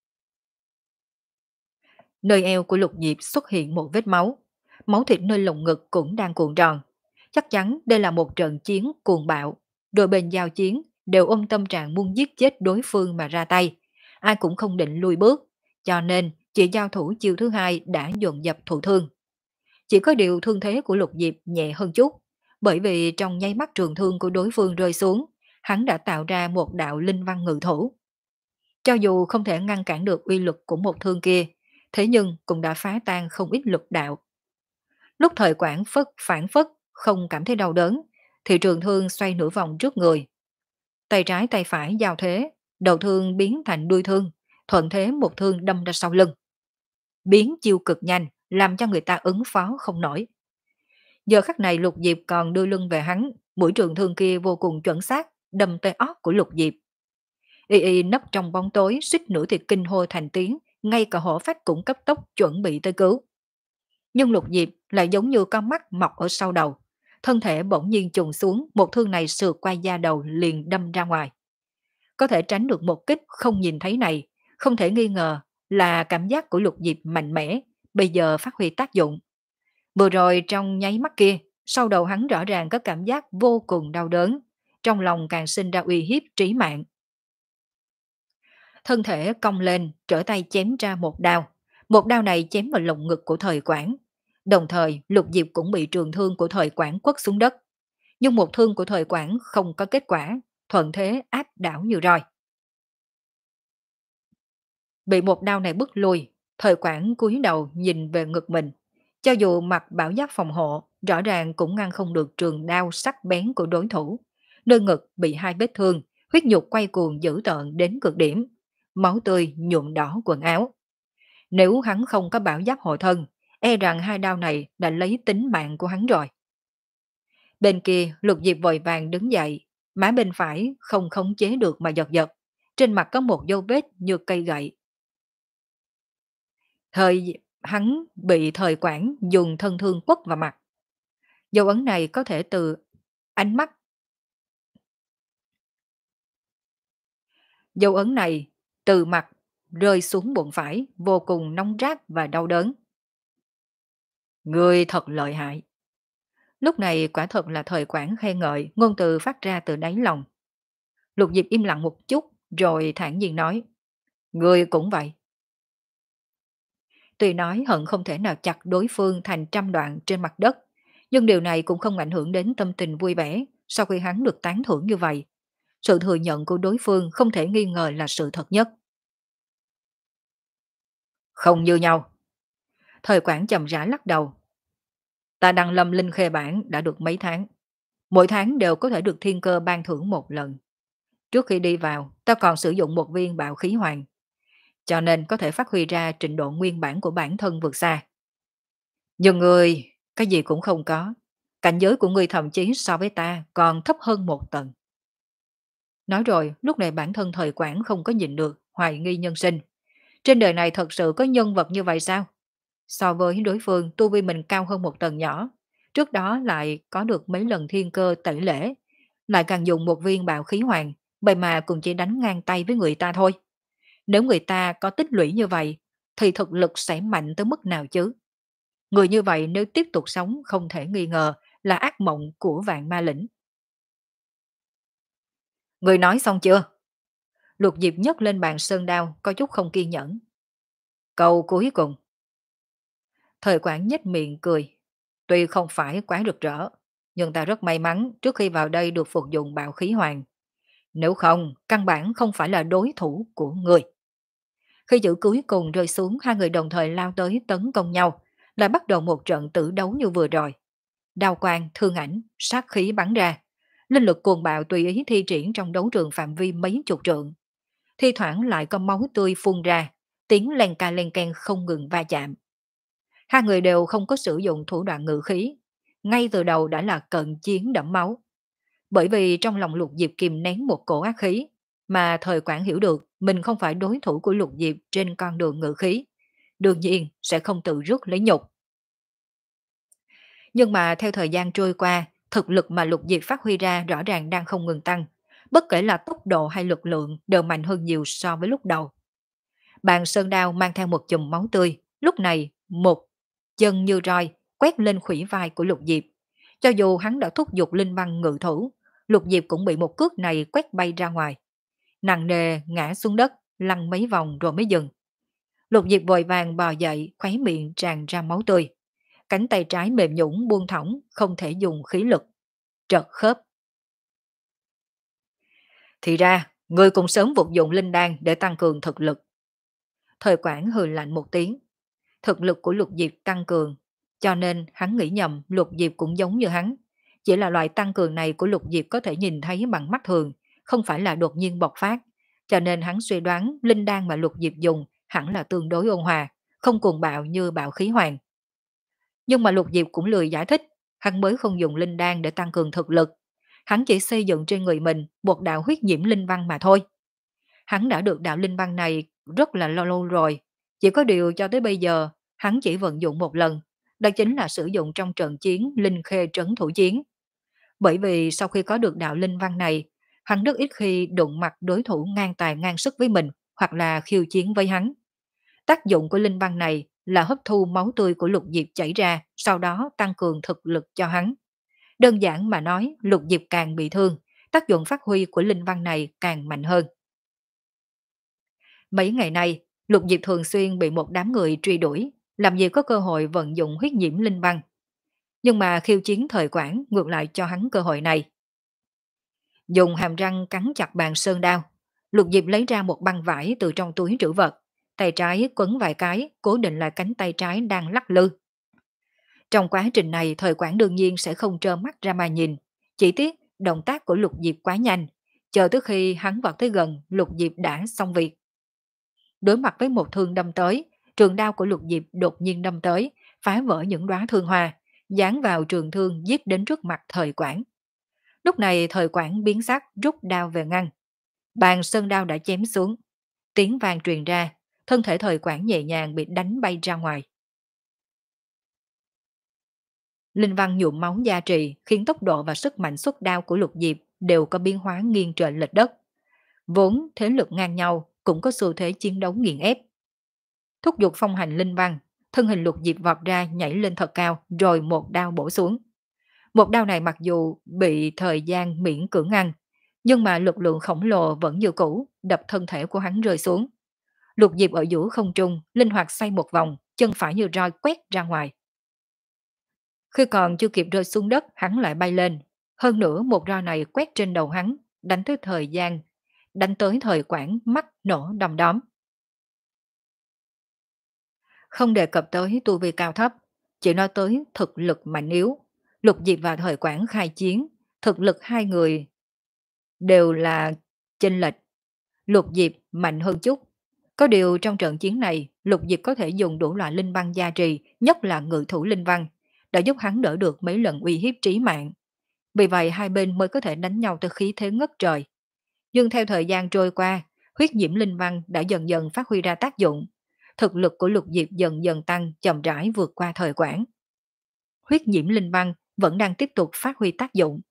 Nơi eo của Lục Diệp xuất hiện một vết máu, máu thịt nơi lồng ngực cũng đang cuộn tròn. Chắc chắn đây là một trận chiến cuồng bạo, đôi bên giao chiến đều ôm tâm trạng muốn giết chết đối phương mà ra tay, ai cũng không định lùi bước, cho nên chỉ giao thủ chiêu thứ hai đã dồn dập thụ thương. Chỉ có điều thương thế của Lục Diệp nhẹ hơn chút, bởi vì trong nháy mắt trường thương của đối phương rơi xuống, hắn đã tạo ra một đạo linh văn ngự thủ. Cho dù không thể ngăn cản được uy lực của một thương kia, thế nhưng cũng đã phá tan không ít lực đạo. Lúc thời quản phất phản phất, không cảm thấy đau đớn, thì trường thương xoay nửa vòng trước người. Tay trái tay phải giao thế, đầu thương biến thành đuôi thương, thuận thế một thương đâm ra sau lưng. Biến chiêu cực nhanh, làm cho người ta ứng phó không nổi. Giờ khắc này Lục Diệp còn đưa lưng về hắn, mũi trường thương kia vô cùng chuẩn xác, đâm tới óc của Lục Diệp. Y y nấp trong bóng tối, suýt nữa thì kinh hô thành tiếng, ngay cả hổ phách cũng cấp tốc chuẩn bị tới cứu. Nhưng Lục Diệp lại giống như con mắt mọc ở sau đầu, thân thể bỗng nhiên trùng xuống, một thương này sượt qua da đầu liền đâm ra ngoài. Có thể tránh được một kích không nhìn thấy này, không thể nghi ngờ là cảm giác của Lục Diệp mạnh mẽ, bây giờ phát huy tác dụng. Vừa rồi trong nháy mắt kia, sau đầu hắn rõ ràng có cảm giác vô cùng đau đớn, trong lòng càng sinh ra uy hiếp trí mạng. Thân thể cong lên, trở tay chém ra một đao. Một đao này chém vào lồng ngực của thời quản. Đồng thời, Lục Diệp cũng bị trường thương của thời quản quất xuống đất. Nhưng một thương của thời quản không có kết quả, thuận thế áp đảo như roi. Bị một đao này bức lui, thời quản cúi đầu nhìn về ngực mình. Cho dù mặc bảo giáp phòng hộ, rõ ràng cũng ngăn không được trường đao sắc bén của đối thủ. Nơi ngực bị hai vết thương, huyết nhục quay cuồng dữ tợn đến cực điểm. Máu tươi nhuộm đỏ quần áo. Nếu hắn không có bảo giáp hộ thân, e rằng hai đao này đã lấy tính mạng của hắn rồi. Bên kia, Lục Diệp vội vàng đứng dậy, má bên phải không khống chế được mà giật giật. Trên mặt có một dấu vết như cây gậy. Thời hắn bị thời quản dùng thân thương quất vào mặt. Dấu ấn này có thể từ ánh mắt. Dấu ấn này từ mặt rơi xuống bụng phải, vô cùng nóng rát và đau đớn. Người thật lợi hại. Lúc này quả thật là thời quản khen ngợi, ngôn từ phát ra từ đáy lòng. Lục Diệp im lặng một chút, rồi thản nhiên nói. Người cũng vậy. Tuy nói hận không thể nào chặt đối phương thành trăm đoạn trên mặt đất, nhưng điều này cũng không ảnh hưởng đến tâm tình vui vẻ sau khi hắn được tán thưởng như vậy. Sự thừa nhận của đối phương không thể nghi ngờ là sự thật nhất. Không như nhau. Thời quản chậm rãi lắc đầu. Ta đăng lâm linh khê bản đã được mấy tháng. Mỗi tháng đều có thể được thiên cơ ban thưởng một lần. Trước khi đi vào, ta còn sử dụng một viên bạo khí hoàng. Cho nên có thể phát huy ra trình độ nguyên bản của bản thân vượt xa. Nhưng người, cái gì cũng không có. Cảnh giới của người thậm chí so với ta còn thấp hơn một tầng. Nói rồi, lúc này bản thân thời quản không có nhìn được, hoài nghi nhân sinh. Trên đời này thật sự có nhân vật như vậy sao? So với đối phương, tu vi mình cao hơn một tầng nhỏ. Trước đó lại có được mấy lần thiên cơ tẩy lễ. lại càng dùng một viên bạo khí hoàng, vậy mà cũng chỉ đánh ngang tay với người ta thôi. Nếu người ta có tích lũy như vậy, thì thực lực sẽ mạnh tới mức nào chứ? Người như vậy nếu tiếp tục sống không thể nghi ngờ là ác mộng của vạn ma lĩnh. Người nói xong chưa? Lục Diệp nhấc lên bàn sơn đao, có chút không kiên nhẫn. Câu cuối cùng. Thời Quảng nhếch miệng cười. Tuy không phải quá rực rỡ, nhưng ta rất may mắn trước khi vào đây được phục dụng bạo khí hoàng. Nếu không, căn bản không phải là đối thủ của người. Khi chữ cuối cùng rơi xuống, hai người đồng thời lao tới tấn công nhau, lại bắt đầu một trận tử đấu như vừa rồi. Đao quang, thương ảnh, sát khí bắn ra. Linh lực cuồng bạo tùy ý thi triển trong đấu trường phạm vi mấy chục trượng. Thi thoảng lại có máu tươi phun ra, tiếng len ca len ken không ngừng va chạm. Hai người đều không có sử dụng thủ đoạn ngự khí, ngay từ đầu đã là cận chiến đẫm máu. Bởi vì trong lòng Lục Diệp kìm nén một cổ ác khí, mà thời Quảng hiểu được mình không phải đối thủ của Lục Diệp trên con đường ngự khí, đương nhiên sẽ không tự rước lấy nhục. Nhưng mà theo thời gian trôi qua, thực lực mà Lục Diệp phát huy ra rõ ràng đang không ngừng tăng, bất kể là tốc độ hay lực lượng đều mạnh hơn nhiều so với lúc đầu. Bàn sơn đao mang theo một chùm máu tươi, lúc này một chân như roi quét lên khuỷu vai của Lục Diệp. Cho dù hắn đã thúc giục linh băng ngự thủ, Lục Diệp cũng bị một cước này quét bay ra ngoài. Nặng nề ngã xuống đất, lăn mấy vòng rồi mới dừng. Lục Diệp vội vàng bò dậy, khóe miệng tràn ra máu tươi. Cánh tay trái mềm nhũn buông thõng, không thể dùng khí lực. Trật khớp. Thì ra, người cũng sớm phục dụng linh đan để tăng cường thực lực. Thời Quảng hừ lạnh một tiếng. Thực lực của Lục Diệp tăng cường, cho nên hắn nghĩ nhầm Lục Diệp cũng giống như hắn. Chỉ là loại tăng cường này của Lục Diệp có thể nhìn thấy bằng mắt thường, không phải là đột nhiên bộc phát. Cho nên hắn suy đoán linh đan mà Lục Diệp dùng hẳn là tương đối ôn hòa, không cuồng bạo như bạo khí hoàng. Nhưng mà Lục Diệp cũng lười giải thích, hắn mới không dùng linh đan để tăng cường thực lực. Hắn chỉ xây dựng trên người mình một đạo huyết nhiễm linh văn mà thôi. Hắn đã được đạo linh văn này rất là lâu lâu rồi, chỉ có điều cho tới bây giờ hắn chỉ vận dụng một lần, đó chính là sử dụng trong trận chiến Linh Khê trấn thủ chiến. Bởi vì sau khi có được đạo linh văn này, hắn rất ít khi đụng mặt đối thủ ngang tài ngang sức với mình hoặc là khiêu chiến với hắn. Tác dụng của linh văn này là hấp thu máu tươi của Lục Diệp chảy ra, sau đó tăng cường thực lực cho hắn. Đơn giản mà nói, Lục Diệp càng bị thương, tác dụng phát huy của linh văn này càng mạnh hơn. Mấy ngày nay, Lục Diệp thường xuyên bị một đám người truy đuổi, làm gì có cơ hội vận dụng huyết nhiễm linh văn. Nhưng mà khiêu chiến thời Quảng ngược lại cho hắn cơ hội này. Dùng hàm răng cắn chặt bàn sơn đao, Lục Diệp lấy ra một băng vải từ trong túi trữ vật, tay trái quấn vài cái, cố định lại cánh tay trái đang lắc lư. Trong quá trình này, thời Quảng đương nhiên sẽ không trơ mắt ra mà nhìn, chỉ tiếc động tác của Lục Diệp quá nhanh, chờ tới khi hắn vọt tới gần, Lục Diệp đã xong việc. Đối mặt với một thương đâm tới, trường đao của Lục Diệp đột nhiên đâm tới, phá vỡ những đóa thương hoa, dán vào trường thương giết đến trước mặt thời Quảng. Lúc này thời Quảng biến sắc rút đao về ngăn. Bàn sơn đao đã chém xuống. Tiếng vang truyền ra, thân thể thời Quảng nhẹ nhàng bị đánh bay ra ngoài. Linh văn nhuộm máu gia trì khiến tốc độ và sức mạnh xuất đao của Lục Diệp đều có biến hóa nghiêng trời lệch đất. Vốn thế lực ngang nhau cũng có xu thế chiến đấu nghiền ép. Thúc giục phong hành linh văn, thân hình Lục Diệp vọt ra nhảy lên thật cao rồi một đao bổ xuống. Một đao này mặc dù bị thời gian miễn cưỡng ngăn, nhưng mà lực lượng khổng lồ vẫn như cũ, đập thân thể của hắn rơi xuống. Lục Diệp ở giữa không trung, linh hoạt xoay một vòng, chân phải như roi quét ra ngoài. Khi còn chưa kịp rơi xuống đất, hắn lại bay lên. Hơn nữa một roi này quét trên đầu hắn, đánh tới thời gian, đánh tới thời Quảng mắt nổ đom đóm. Không đề cập tới tu vi cao thấp, chỉ nói tới thực lực mạnh yếu. Lục Diệp và thời Quảng khai chiến, thực lực hai người đều là chênh lệch. Lục Diệp mạnh hơn chút. Có điều trong trận chiến này, Lục Diệp có thể dùng đủ loại linh văn gia trì, nhất là ngự thủ linh văn, đã giúp hắn đỡ được mấy lần uy hiếp trí mạng. Vì vậy hai bên mới có thể đánh nhau tới khí thế ngất trời. Nhưng theo thời gian trôi qua, huyết nhiễm linh văn đã dần dần phát huy ra tác dụng. Thực lực của Lục Diệp dần dần tăng, chậm rãi vượt qua thời Quảng. Huyết nhiễm linh văn vẫn đang tiếp tục phát huy tác dụng.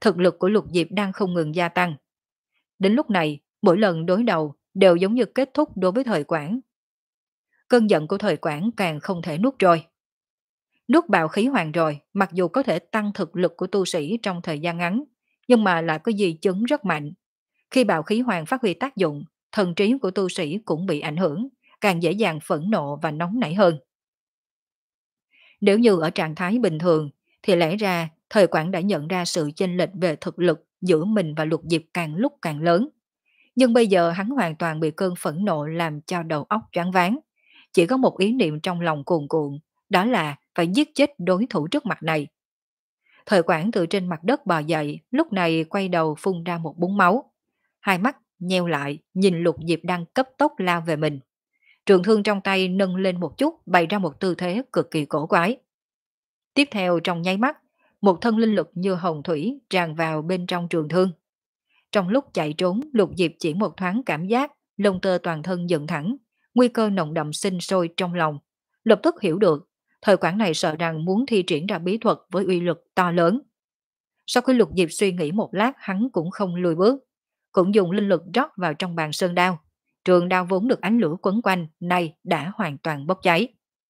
Thực lực của Lục Diệp đang không ngừng gia tăng. Đến lúc này, mỗi lần đối đầu đều giống như kết thúc đối với Thời Quảng. Cơn giận của Thời Quảng càng không thể nuốt trôi. Nuốt bạo khí hoàng rồi, mặc dù có thể tăng thực lực của tu sĩ trong thời gian ngắn, nhưng mà lại có di chứng rất mạnh. Khi bạo khí hoàng phát huy tác dụng, thần trí của tu sĩ cũng bị ảnh hưởng, càng dễ dàng phẫn nộ và nóng nảy hơn. Nếu như ở trạng thái bình thường, thì lẽ ra Thời Quảng đã nhận ra sự chênh lệch về thực lực giữa mình và Lục Diệp càng lúc càng lớn. Nhưng bây giờ hắn hoàn toàn bị cơn phẫn nộ làm cho đầu óc choáng váng. Chỉ có một ý niệm trong lòng cuồn cuộn, đó là phải giết chết đối thủ trước mặt này. Thời Quảng từ trên mặt đất bò dậy, lúc này quay đầu phun ra một búng máu. Hai mắt nheo lại, nhìn Lục Diệp đang cấp tốc lao về mình. Trường thương trong tay nâng lên một chút, bày ra một tư thế cực kỳ cổ quái. Tiếp theo trong nháy mắt, một thân linh lực như hồng thủy tràn vào bên trong trường thương. Trong lúc chạy trốn, Lục Diệp chỉ một thoáng cảm giác, lông tơ toàn thân dựng thẳng, nguy cơ nồng đậm sinh sôi trong lòng. Lập tức hiểu được, thời quảng này sợ rằng muốn thi triển ra bí thuật với uy lực to lớn. Sau khi Lục Diệp suy nghĩ một lát, hắn cũng không lùi bước, cũng dùng linh lực rót vào trong bàn sơn đao. Trường đao vốn được ánh lửa quấn quanh, nay đã hoàn toàn bốc cháy.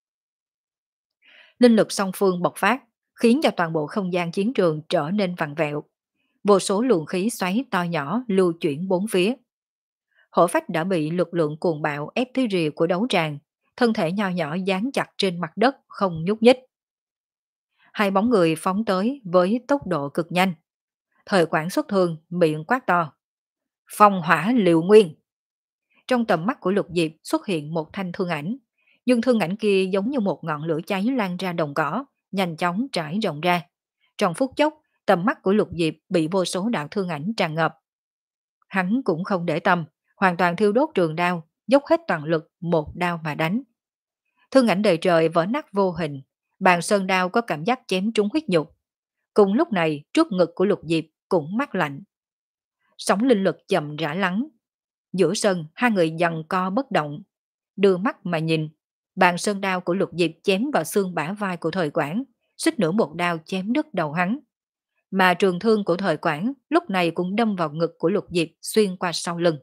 Linh lực song phương bộc phát, khiến cho toàn bộ không gian chiến trường trở nên vặn vẹo. Vô số luồng khí xoáy to nhỏ lưu chuyển bốn phía. Hổ phách đã bị lực lượng cuồng bạo ép tới rìa của đấu tràng, thân thể nho nhỏ dán chặt trên mặt đất không nhúc nhích. Hai bóng người phóng tới với tốc độ cực nhanh. Thời Quảng xuất thương, miệng quát to. Phong hỏa liệu nguyên. Trong tầm mắt của Lục Diệp xuất hiện một thanh thương ảnh, nhưng thương ảnh kia giống như một ngọn lửa cháy lan ra đồng cỏ, nhanh chóng trải rộng ra. Trong phút chốc, tầm mắt của Lục Diệp bị vô số đạo thương ảnh tràn ngập. Hắn cũng không để tâm, hoàn toàn thiêu đốt trường đao, dốc hết toàn lực một đao mà đánh. Thương ảnh đầy trời vỡ nát vô hình, bàn sơn đao có cảm giác chém trúng huyết nhục. Cùng lúc này, trước ngực của Lục Diệp cũng mát lạnh. Sóng linh lực chậm rãi lắng. Giữa sân, hai người giằng co bất động. Đưa mắt mà nhìn, bàn sơn đao của Lục Diệp chém vào xương bả vai của Thời Quảng, suýt nữa một đao chém đứt đầu hắn. Mà trường thương của Thời Quảng lúc này cũng đâm vào ngực của Lục Diệp xuyên qua sau lưng.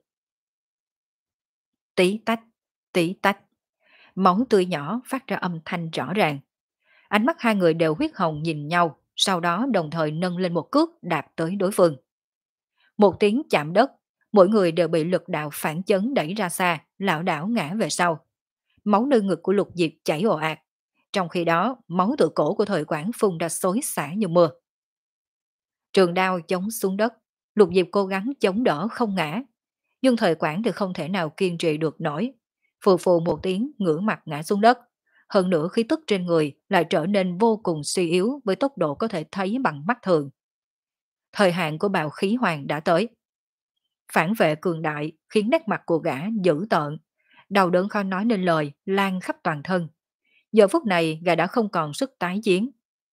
Tí tách, tí tách, máu tươi nhỏ phát ra âm thanh rõ ràng. Ánh mắt hai người đều huyết hồng nhìn nhau, sau đó đồng thời nâng lên một cước đạp tới đối phương. Một tiếng chạm đất, mỗi người đều bị lực đạo phản chấn đẩy ra xa, lảo đảo ngã về sau. Máu nơi ngực của Lục Diệp chảy ồ ạt. Trong khi đó, máu từ cổ của Thời Quảng phun ra xối xả như mưa. Trường đao chống xuống đất, Lục Diệp cố gắng chống đỡ không ngã. Nhưng Thời Quảng thì không thể nào kiên trì được nổi. Phù phù một tiếng ngửa mặt ngã xuống đất. Hơn nữa khí tức trên người lại trở nên vô cùng suy yếu với tốc độ có thể thấy bằng mắt thường. Thời hạn của bạo khí hoàng đã tới. Phản vệ cường đại khiến nét mặt của gã dữ tợn. Đau đớn khó nói nên lời lan khắp toàn thân. Giờ phút này gã đã không còn sức tái chiến.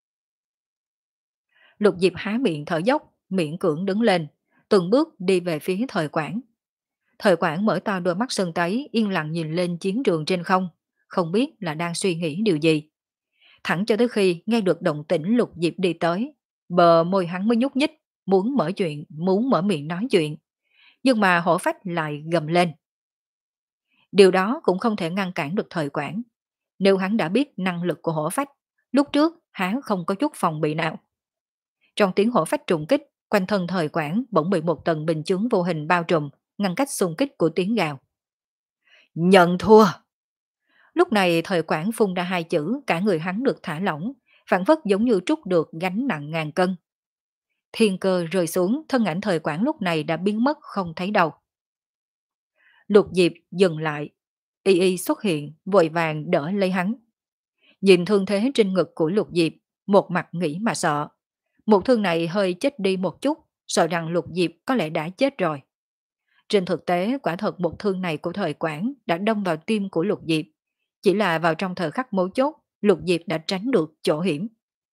Lục Diệp há miệng thở dốc, miễn cưỡng đứng lên, từng bước đi về phía Thời Quảng. Thời Quảng mở to đôi mắt sơn tấy, yên lặng nhìn lên chiến trường trên không, không biết là đang suy nghĩ điều gì. Thẳng cho tới khi nghe được động tĩnh Lục Diệp đi tới, bờ môi hắn mới nhúc nhích, muốn mở chuyện, muốn mở miệng nói chuyện. Nhưng mà hổ phách lại gầm lên. Điều đó cũng không thể ngăn cản được Thời Quảng. Nếu hắn đã biết năng lực của hổ phách, lúc trước hắn không có chút phòng bị nào. Trong tiếng hổ phách trùng kích, quanh thân Thời Quảng bỗng bị một tầng bình chướng vô hình bao trùm, ngăn cách xung kích của tiếng gào. Nhận thua! Lúc này Thời Quảng phun ra hai chữ, cả người hắn được thả lỏng, phản phất giống như trút được gánh nặng ngàn cân. Thiên cơ rơi xuống, thân ảnh Thời Quảng lúc này đã biến mất không thấy đâu. Lục Diệp dừng lại, y y xuất hiện, vội vàng đỡ lấy hắn. Nhìn thương thế trên ngực của Lục Diệp, một mặt nghĩ mà sợ. Một thương này hơi chết đi một chút, sợ rằng Lục Diệp có lẽ đã chết rồi. Trên thực tế, quả thật một thương này của Thời Quảng đã đâm vào tim của Lục Diệp. Chỉ là vào trong thời khắc mấu chốt, Lục Diệp đã tránh được chỗ hiểm.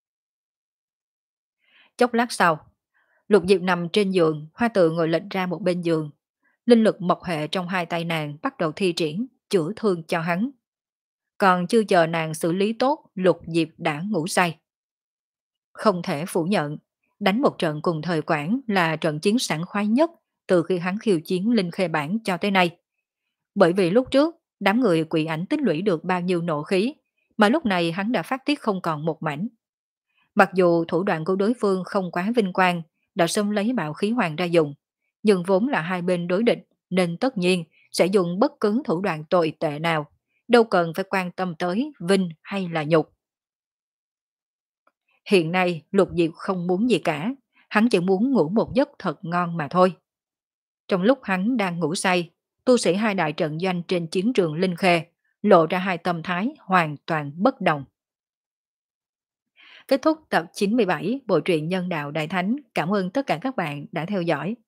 Chốc lát sau, Lục Diệp nằm trên giường, Hoa Tự ngồi lệch ra một bên giường. Linh lực mộc hệ trong hai tay nàng bắt đầu thi triển, chữa thương cho hắn. Còn chưa chờ nàng xử lý tốt, Lục Diệp đã ngủ say. Không thể phủ nhận, Đánh một trận cùng thời Quảng là trận chiến sảng khoái nhất từ khi hắn khiêu chiến Linh Khê Bản cho tới nay. Bởi vì lúc trước, đám người quỷ ảnh tích lũy được bao nhiêu nộ khí, mà lúc này hắn đã phát tiết không còn một mảnh. Mặc dù thủ đoạn của đối phương không quá vinh quang, đã xông lấy bạo khí hoàng ra dùng, nhưng vốn là hai bên đối địch, nên tất nhiên sẽ dùng bất cứ thủ đoạn tồi tệ nào, đâu cần phải quan tâm tới vinh hay là nhục. Hiện nay Lục Diệp không muốn gì cả, hắn chỉ muốn ngủ một giấc thật ngon mà thôi. Trong lúc hắn đang ngủ say, tu sĩ hai đại trận doanh trên chiến trường Linh Khê lộ ra hai tâm thái hoàn toàn bất đồng. Kết thúc tập chín mươi bảy Bộ truyện Nhân đạo Đại Thánh. Cảm ơn tất cả các bạn đã theo dõi.